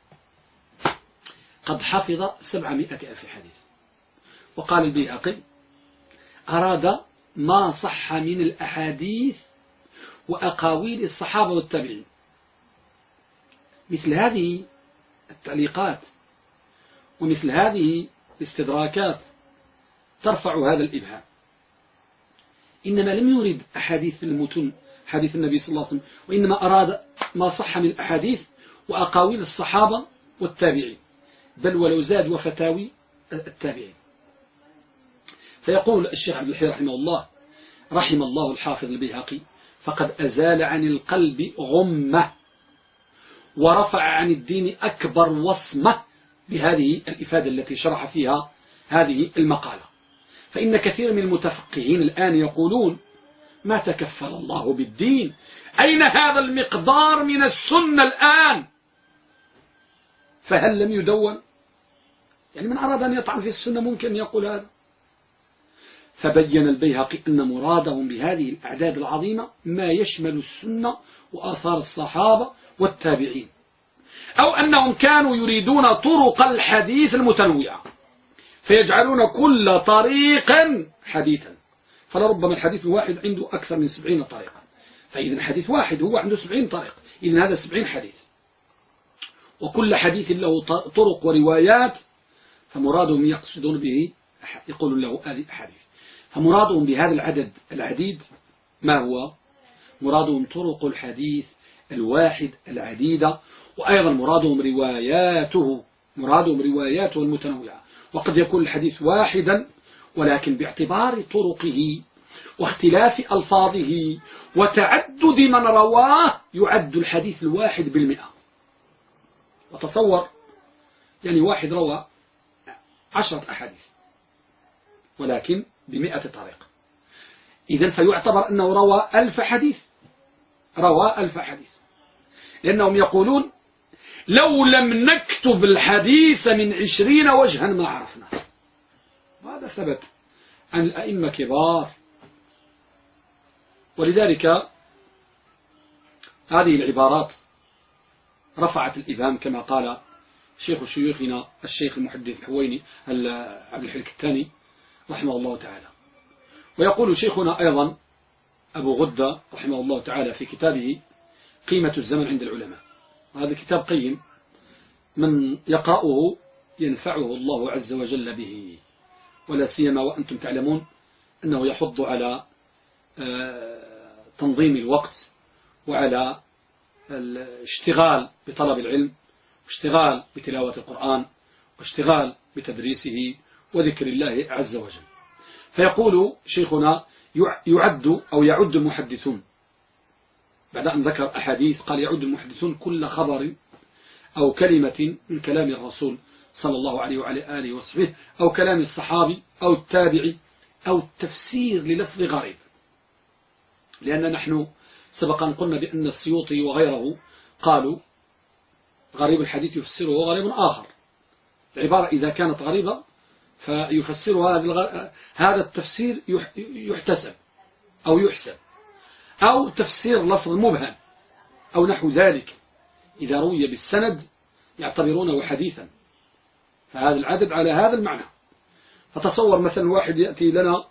قد حفظ 700 ألف حديث. وقال البيهقي أراد ما صح من الأحاديث وأقاويل الصحابة والتابعين. مثل هذه التعليقات ومثل هذه الاستدراكات ترفع هذا الإبهام. إنما لم يرد أحاديث المتون حديث النبي صلى الله عليه وسلم، وإنما أراد ما صح من الأحاديث وأقاويل الصحابة والتابعين، بل ولو زاد وفتاوي التابعين. فيقول الشيخ عبد الحي رحم الله الحافظ البيهقي فقد أزال عن القلب غمة ورفع عن الدين أكبر وصمة بهذه الإفادة التي شرح فيها هذه المقالة. فإن كثير من المتفقهين الآن يقولون ما تكفل الله بالدين، أين هذا المقدار من السنة الآن؟ فهل لم يدون؟ يعني من أراد أن يطعن في السنة ممكن يقول هذا. فبين البيهقي أن مرادهم بهذه الأعداد العظيمة ما يشمل السنة وآثار الصحابة والتابعين، أو أنهم كانوا يريدون طرق الحديث المتنوعة فيجعلون كل طريق حديثا، فلربما الحديث الواحد عنده أكثر من 70 طريقا، فإذا الحديث واحد هو عنده 70 طريق، إذن هذا 70 حديث، وكل حديث له طرق وروايات، فمرادهم يقصدون به يقولون له هذه أحاديث. فمرادهم بهذا العدد العديد ما هو؟ مرادهم طرق الحديث الواحد العديدة، وأيضا مرادهم رواياته المتنوعة. وقد يكون الحديث واحدا ولكن باعتبار طرقه واختلاف ألفاظه وتعدد من رواه يعد الحديث الواحد بالمئة. وتصور يعني واحد روى 10 أحاديث ولكن ب100 طريقة، إذن فيعتبر أنه روى 1000 حديث، روى 1000 حديث، لأنهم يقولون لو لم نكتب الحديث من 20 وجها ما عرفناه. وهذا ثبت عن الأئمة كبار. ولذلك هذه العبارات رفعت الإبهام كما قال شيخ شيوخنا الشيخ المحدث الحويني عبد الحليم الثاني رحمه الله تعالى. ويقول شيخنا أيضا أبو غدة رحمه الله تعالى في كتابه قيمة الزمن عند العلماء، وهذا كتاب قيم من يقرأه ينفعه الله عز وجل به، ولا سيما وأنتم تعلمون أنه يحض على تنظيم الوقت وعلى الاشتغال بطلب العلم واشتغال بتلاوة القرآن واشتغال بتدريسه وذكر الله عز وجل. فيقول شيخنا يعد المحدثون بعد أن ذكر أحاديث قال يعد المحدثون كل خبر أو كلمة من كلام الرسول صلى الله عليه وعلى آله وصحبه أو كلام الصحابي أو التابعي أو التفسير للفظ غريب. لأن نحن سبقا قلنا بأن السيوطي وغيره قالوا غريب الحديث يفسره غريب آخر. العبارة إذا كانت غريبة فيفسرها هذا التفسير يحتسب أو يحسب، أو تفسير لفظ مبهم أو نحو ذلك إذا روي بالسند يعتبرونه حديثا. فهذا العدد على هذا المعنى. فتصور مثلا واحد يأتي لنا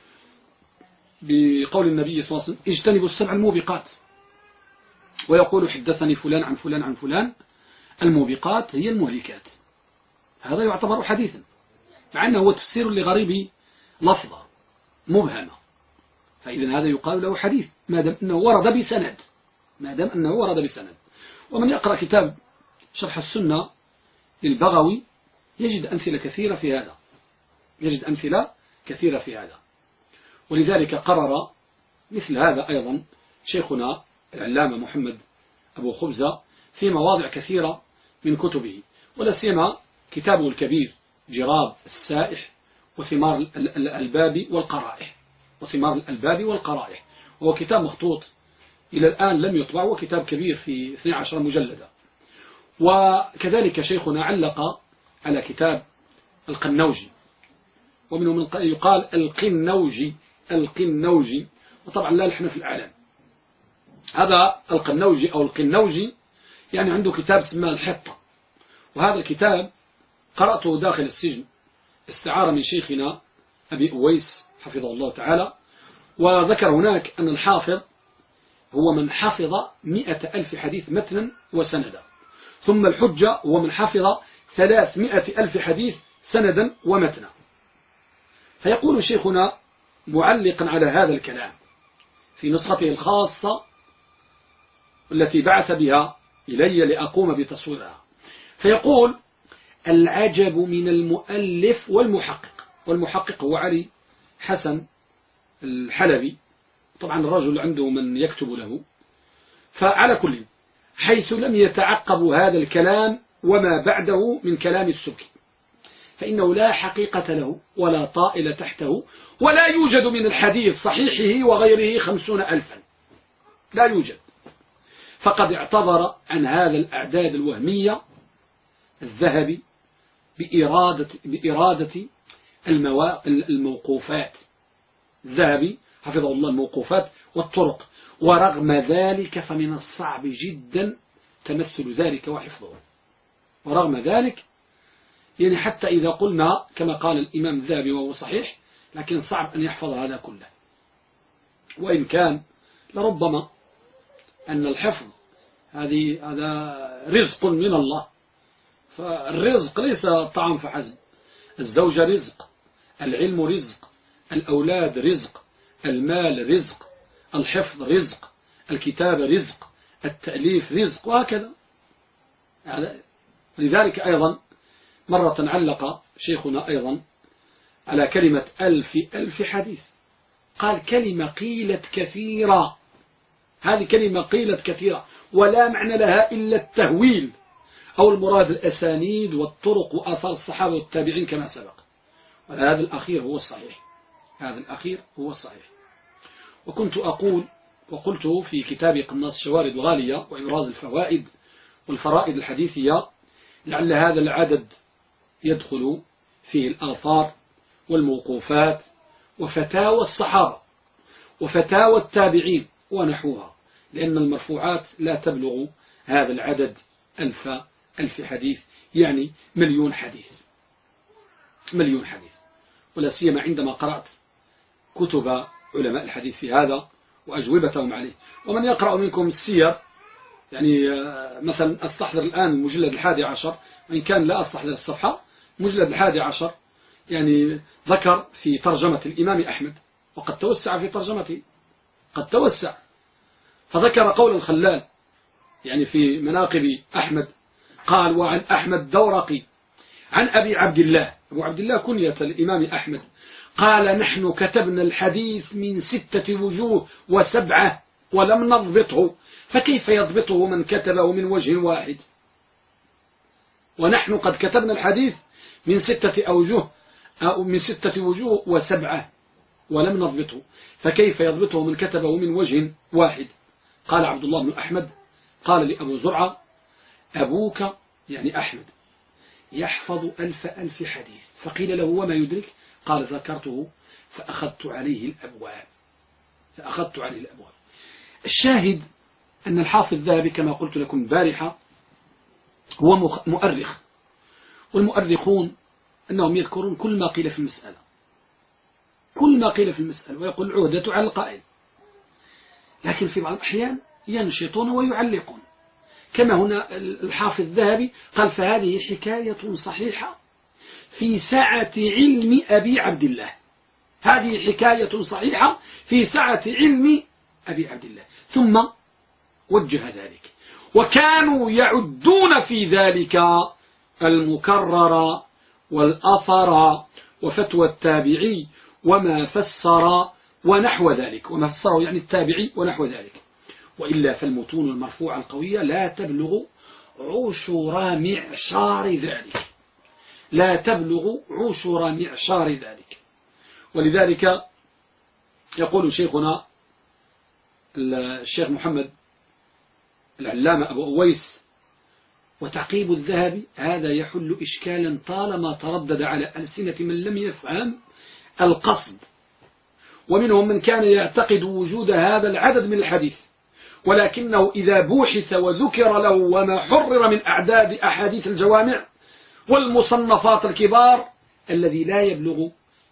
بقول النبي صلى الله عليه وسلم اجتنبوا السبع الموبقات، ويقول حدثني فلان عن فلان عن فلان، الموبقات هي المهلكات، هذا يعتبر حديثا مع أنه هو تفسير لغريب لفظة مبهمة. فإذا هذا يقال له حديث ما دام أنه ورد بسند، ما دام أنه ورد بسند. ومن يقرأ كتاب شرح السنة للبغوي يجد أمثلة كثيرة في هذا، يجد أمثلة كثيرة في هذا. ولذلك قرر مثل هذا أيضا شيخنا العلامة محمد أبو خبزة في مواضع كثيرة من كتبه، ولا سيما كتابه الكبير جراب السائح وثمار الألباب والقرائح، وثمار الألباب والقرائح، وهو كتاب مخطوط إلى الآن لم يطبع، وكتاب كبير في 12 مجلدا. وكذلك شيخنا علق على كتاب القنوجي، ومنه من يقال القنوجي، وطبعا لا لحن في الأعلام. هذا القنوجي أو القنوجي يعني عنده كتاب اسمه الحطة، وهذا الكتاب قرأته داخل السجن استعار من شيخنا أبي أويس حفظه الله تعالى، وذكر هناك أن الحافظ هو من حفظ 100,000 حديث متنا وسندا، ثم الحجة هو من حفظ 300,000 حديث سندا ومتنا. فيقول شيخنا معلقا على هذا الكلام في نسخته الخاصة التي بعث بها إلي لأقوم بتصويرها، فيقول العجب من المؤلف والمحقق، والمحقق هو علي حسن الحلبي، طبعا الرجل عنده من يكتب له. فعلى كل حيث لم يتعقب هذا الكلام وما بعده من كلام السبكي، فإنه لا حقيقة له ولا طائل تحته، ولا يوجد من الحديث صحيحه وغيره 50,000، لا يوجد. فقد اعتبر عن هذا الأعداد الوهمية الذهبي بإرادة الموقوفات، الذهبي حفظه الله الموقوفات والطرق، ورغم ذلك فمن الصعب جدا تمثل ذلك وحفظه. ورغم ذلك يعني حتى إذا قلنا كما قال الإمام الذهبي وهو صحيح، لكن صعب أن يحفظ هذا كله، وإن كان لربما أن الحفظ هذا رزق من الله، فالرزق ليس طعام فحسب، الزوجة رزق، العلم رزق، الأولاد رزق، المال رزق، الحفظ رزق، الكتابة رزق، التأليف رزق، وهكذا. لذلك أيضا مرة علق شيخنا أيضا على كلمة ألف حديث. قال كلمة قيلت كثيرة، هذه كلمة قيلت كثيرة ولا معنى لها إلا التهويل، أو المراد الأسانيد والطرق وآثار الصحابة والتابعين كما سبق. وهذا الأخير هو الصحيح، هذا الأخير هو الصحيح. وكنت أقول وقلت في كتاب قناص الشوارد الغالية وإبراز الفوائد والفرائد الحديثية لعل هذا العدد يدخل فيه الآثار والموقوفات وفتاوى الصحابة وفتاوى التابعين ونحوها، لأن المرفوعات لا تبلغ هذا العدد ألف حديث، يعني مليون حديث، مليون حديث. ولا سيما عندما قرأت كتب علماء الحديث في هذا وأجوبتهم عليه. ومن يقرأ منكم السير، يعني مثلا أستحضر الآن المجلد 11، وإن كان لا أستحضر الصفحة، المجلد 11 يعني ذكر في ترجمة الإمام أحمد، وقد توسع في ترجمته، قد توسع، فذكر قول الخلال يعني في مناقب أحمد، قال وعن أحمد دورقي عن أبي عبد الله، أبو عبد الله كنية الإمام أحمد، قال نحن كتبنا الحديث من 6 وجوه و7 ولم نضبطه، فكيف يضبطه من كتبه من وجه واحد؟ ونحن قد كتبنا الحديث من 6 أوجه أو من 6 وجوه و7 ولم نضبطه، فكيف يضبطه من كتبه من وجه واحد؟ قال عبد الله بن أحمد قال لأبو زرعة أبوك يعني أحمد يحفظ ألف حديث، فقيل له وما يدرك؟ قال ذكرته فأخذت عليه الأبواب، فأخذت عليه الأبواب. الشاهد أن الحافظ الذهبي كما قلت لكم البارحة هو مؤرخ، والمؤرخون أنهم يذكرون كل ما قيل في المسألة، كل ما قيل في المسألة، ويقول العهدة على القائل، لكن في بعض الأحيان ينشطون ويعلقون، كما هنا الحافظ الذهبي قال فهذه حكاية صحيحة في سعة علم أبي عبد الله، هذه حكاية صحيحة في سعة علم أبي عبد الله، ثم وجه ذلك. وكانوا يعدون في ذلك المكرر والأثر وفتوى التابعي وما فسر ونحو ذلك، وما فسره يعني التابعي ونحو ذلك. وإلا فالمتون المرفوعة القوية لا تبلغ عشر معشار ذلك، لا تبلغ عشر معشار ذلك. ولذلك يقول شيخنا الشيخ محمد العلامة أبو أويس وتعقيب الذهبي هذا يحل إشكالا طالما تردد على ألسنة من لم يفهم القصد، ومنهم من كان يعتقد وجود هذا العدد من الحديث، ولكنه إذا بوحث وذكر له وما حرر من أعداد أحاديث الجوامع والمصنفات الكبار الذي لا يبلغ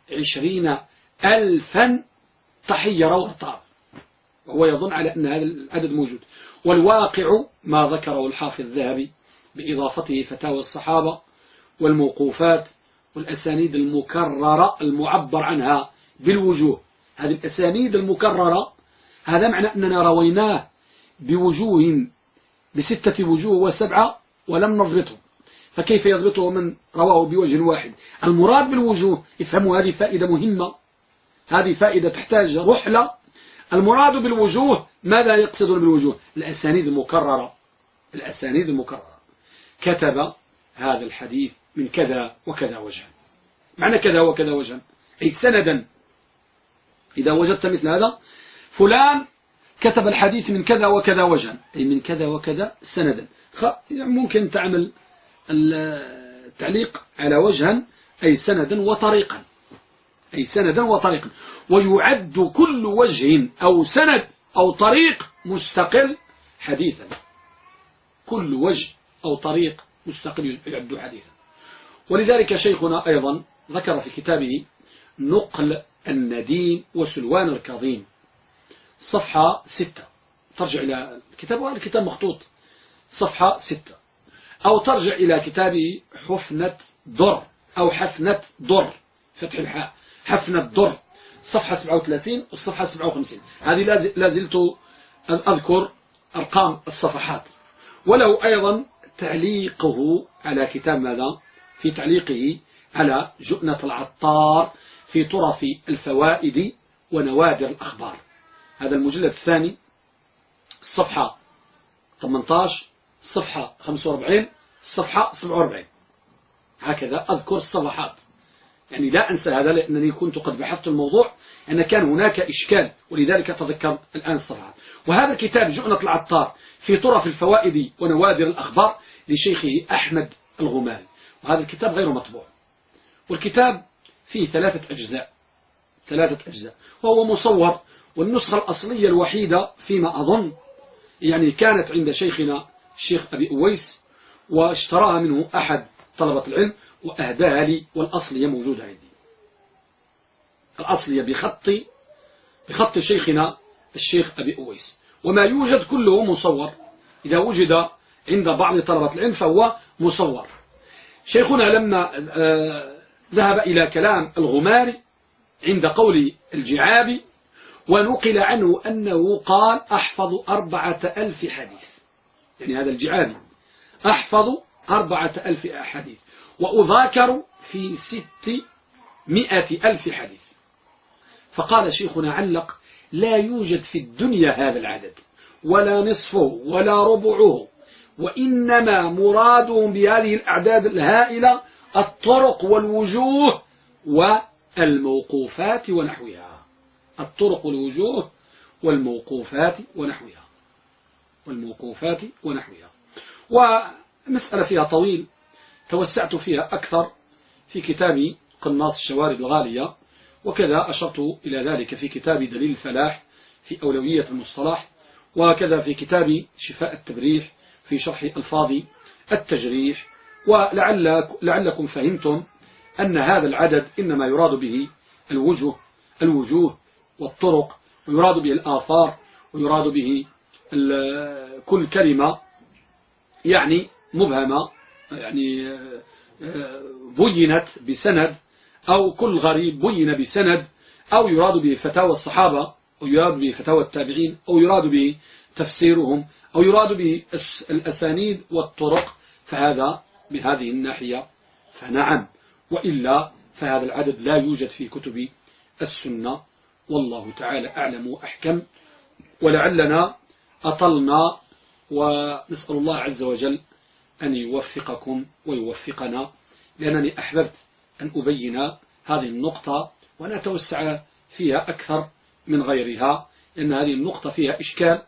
20,000 تحير وارتاب، وهو يظن على أن هذا العدد موجود. والواقع ما ذكره الحافظ الذهبي بإضافته فتاوى الصحابة والموقوفات والأسانيد المكررة المعبر عنها بالوجوه، هذه الأسانيد المكررة هذا معنى أننا رويناه بوجوه ب6 وجوه و7 ولم نضبطه، فكيف يضبطه من رواه بوجه واحد؟ المراد بالوجوه افهموا، هذه فائدة مهمة، هذه فائدة تحتاج رحلة. المراد بالوجوه ماذا يقصدون بالوجوه؟ الأسانيد المكررة، الأسانيد المكررة. كتب هذا الحديث من كذا وكذا وجها، معنى كذا وكذا وجها أي سندا. إذا وجدت مثل هذا فلان كتب الحديث من كذا وكذا وجها أي من كذا وكذا سندا، ممكن تعمل التعليق على وجها أي سندا وطريقا، أي سندا وطريقا. ويعد كل وجه أو سند أو طريق مستقل حديثا، كل وجه أو طريق مستقل يعد حديثا. ولذلك شيخنا أيضا ذكر في كتابه نقل الندين وسلوان الكظيم صفحة 6، ترجع إلى الكتاب والكتاب مخطوط صفحة 6، أو ترجع إلى كتابه حفنة در أو حفنة در فتح الحاء حفنة در صفحة 37 والصفحة 57. هذه لازلت أذكر أرقام الصفحات. ولو أيضا تعليقه على كتاب ماذا؟ في تعليقه على جؤنة العطار في طرف الفوائد ونوادر الأخبار. هذا المجلد الثاني، الصفحة 18، الصفحة 45، الصفحة 47. هكذا أذكر الصفحات، يعني لا أنسى هذا لأنني كنت قد بحثت الموضوع أن كان هناك إشكال، ولذلك أتذكر الآن الصفحات. وهذا كتاب جؤنة العطار في طرف الفوائد ونوادر الأخبار لشيخه أحمد الغمالي، وهذا الكتاب غير مطبوع، والكتاب فيه 3 أجزاء، وهو مصور، والنسخة الأصلية الوحيدة فيما أظن يعني كانت عند شيخنا الشيخ أبي أويس، واشتراها منه أحد طلبة العلم وأهداها لي، والأصلية موجودة عندي، الأصلية بخط شيخنا الشيخ أبي أويس، وما يوجد كله مصور، إذا وجد عند بعض طلبة العلم فهو مصور. شيخنا لما ذهب إلى كلام الغماري عند قول الجعابي، ونقل عنه أنه قال أحفظ 4000 حديث، يعني هذا الجعابي أحفظ 4000 حديث وأذاكر في 600,000 حديث. فقال شيخنا علق: لا يوجد في الدنيا هذا العدد، ولا نصفه ولا ربعه، وإنما مرادهم بهذه الأعداد الهائلة الطرق والوجوه والموقوفات ونحوها، الطرق والوجوه والموقوفات ونحوها. ومسألة فيها طويل توسعت فيها أكثر في كتابي قناص الشوارب الغالية، وكذا أشرت إلى ذلك في كتاب دليل الفلاح في أولوية المصطلح، وكذا في كتاب شفاء التبريح في شرح ألفاظ التجريح. ولعلكم فهمتم أن هذا العدد إنما يراد به الوجوه والطرق، ويراد به الآثار، ويراد به كل كلمة يعني مبهمة، يعني بينت بسند، أو كل غريب بين بسند، أو يراد به فتاوى الصحابة، أو يراد به فتاوى التابعين، أو يراد به تفسيرهم، أو يراد به الأسانيد والطرق، فهذا من هذه الناحية فنعم، وإلا فهذا العدد لا يوجد في كتب السنة، والله تعالى أعلم وأحكم. ولعلنا أطلنا، ونسأل الله عز وجل أن يوفقكم ويوفقنا، لأنني أحببت أن أبين هذه النقطة وأن أتوسع فيها أكثر من غيرها، لأن هذه النقطة فيها إشكال.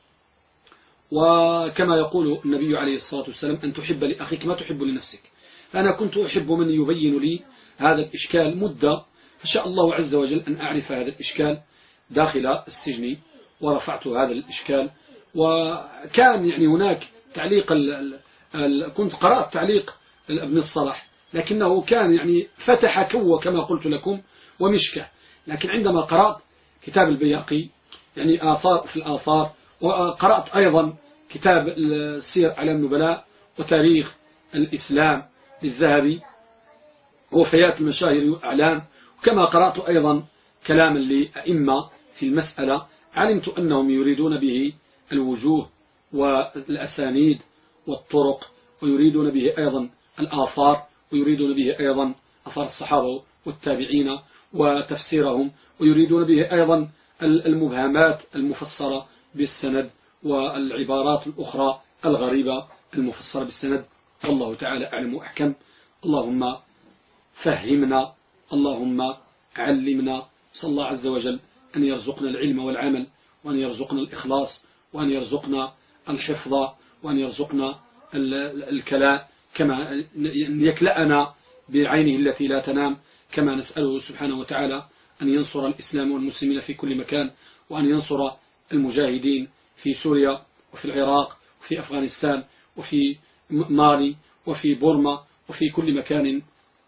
وكما يقول النبي عليه الصلاة والسلام: أن تحب لأخيك ما تحب لنفسك. فأنا كنت أحب من يبين لي هذا الإشكال مدة، فشاء الله عز وجل أن أعرف هذا الإشكال داخل السجن، ورفعت هذا الإشكال. وكان يعني هناك تعليق كنت قرأت تعليق ابن الصلاح، لكنه كان يعني فتح كوة كما قلت لكم ومشكة. لكن عندما قرأت كتاب البيهقي يعني آثار في الآثار، وقرأت أيضا كتاب السير على النبلاء وتاريخ الإسلام للذهبي ووفيات المشاهير والأعلام، وكما قرأت أيضا كلاما لأئمة في المسألة، علمت أنهم يريدون به الوجوه والأسانيد والطرق، ويريدون به أيضا الآثار، ويريدون به أيضا آثار الصحابة والتابعين وتفسيرهم، ويريدون به أيضا المبهمات المفسرة بالسند، والعبارات الأخرى الغريبة المفسرة بالسند. والله تعالى أعلم وأحكم. اللهم فهمنا، اللهم علمنا. صلى الله عز وجل أن يرزقنا العلم والعمل، وأن يرزقنا الإخلاص، وأن يرزقنا الحفظ، وأن يرزقنا الكلاء، كما يكلأنا بعينه التي لا تنام، كما نسأله سبحانه وتعالى أن ينصر الإسلام والمسلمين في كل مكان، وأن ينصر المجاهدين في سوريا وفي العراق وفي أفغانستان وفي مالي وفي بورما وفي كل مكان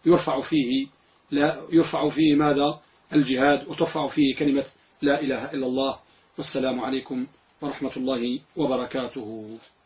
يرفع فيه ماذا؟ الجهاد، وترفع فيه كلمة لا إله إلا الله. والسلام عليكم ورحمة الله وبركاته.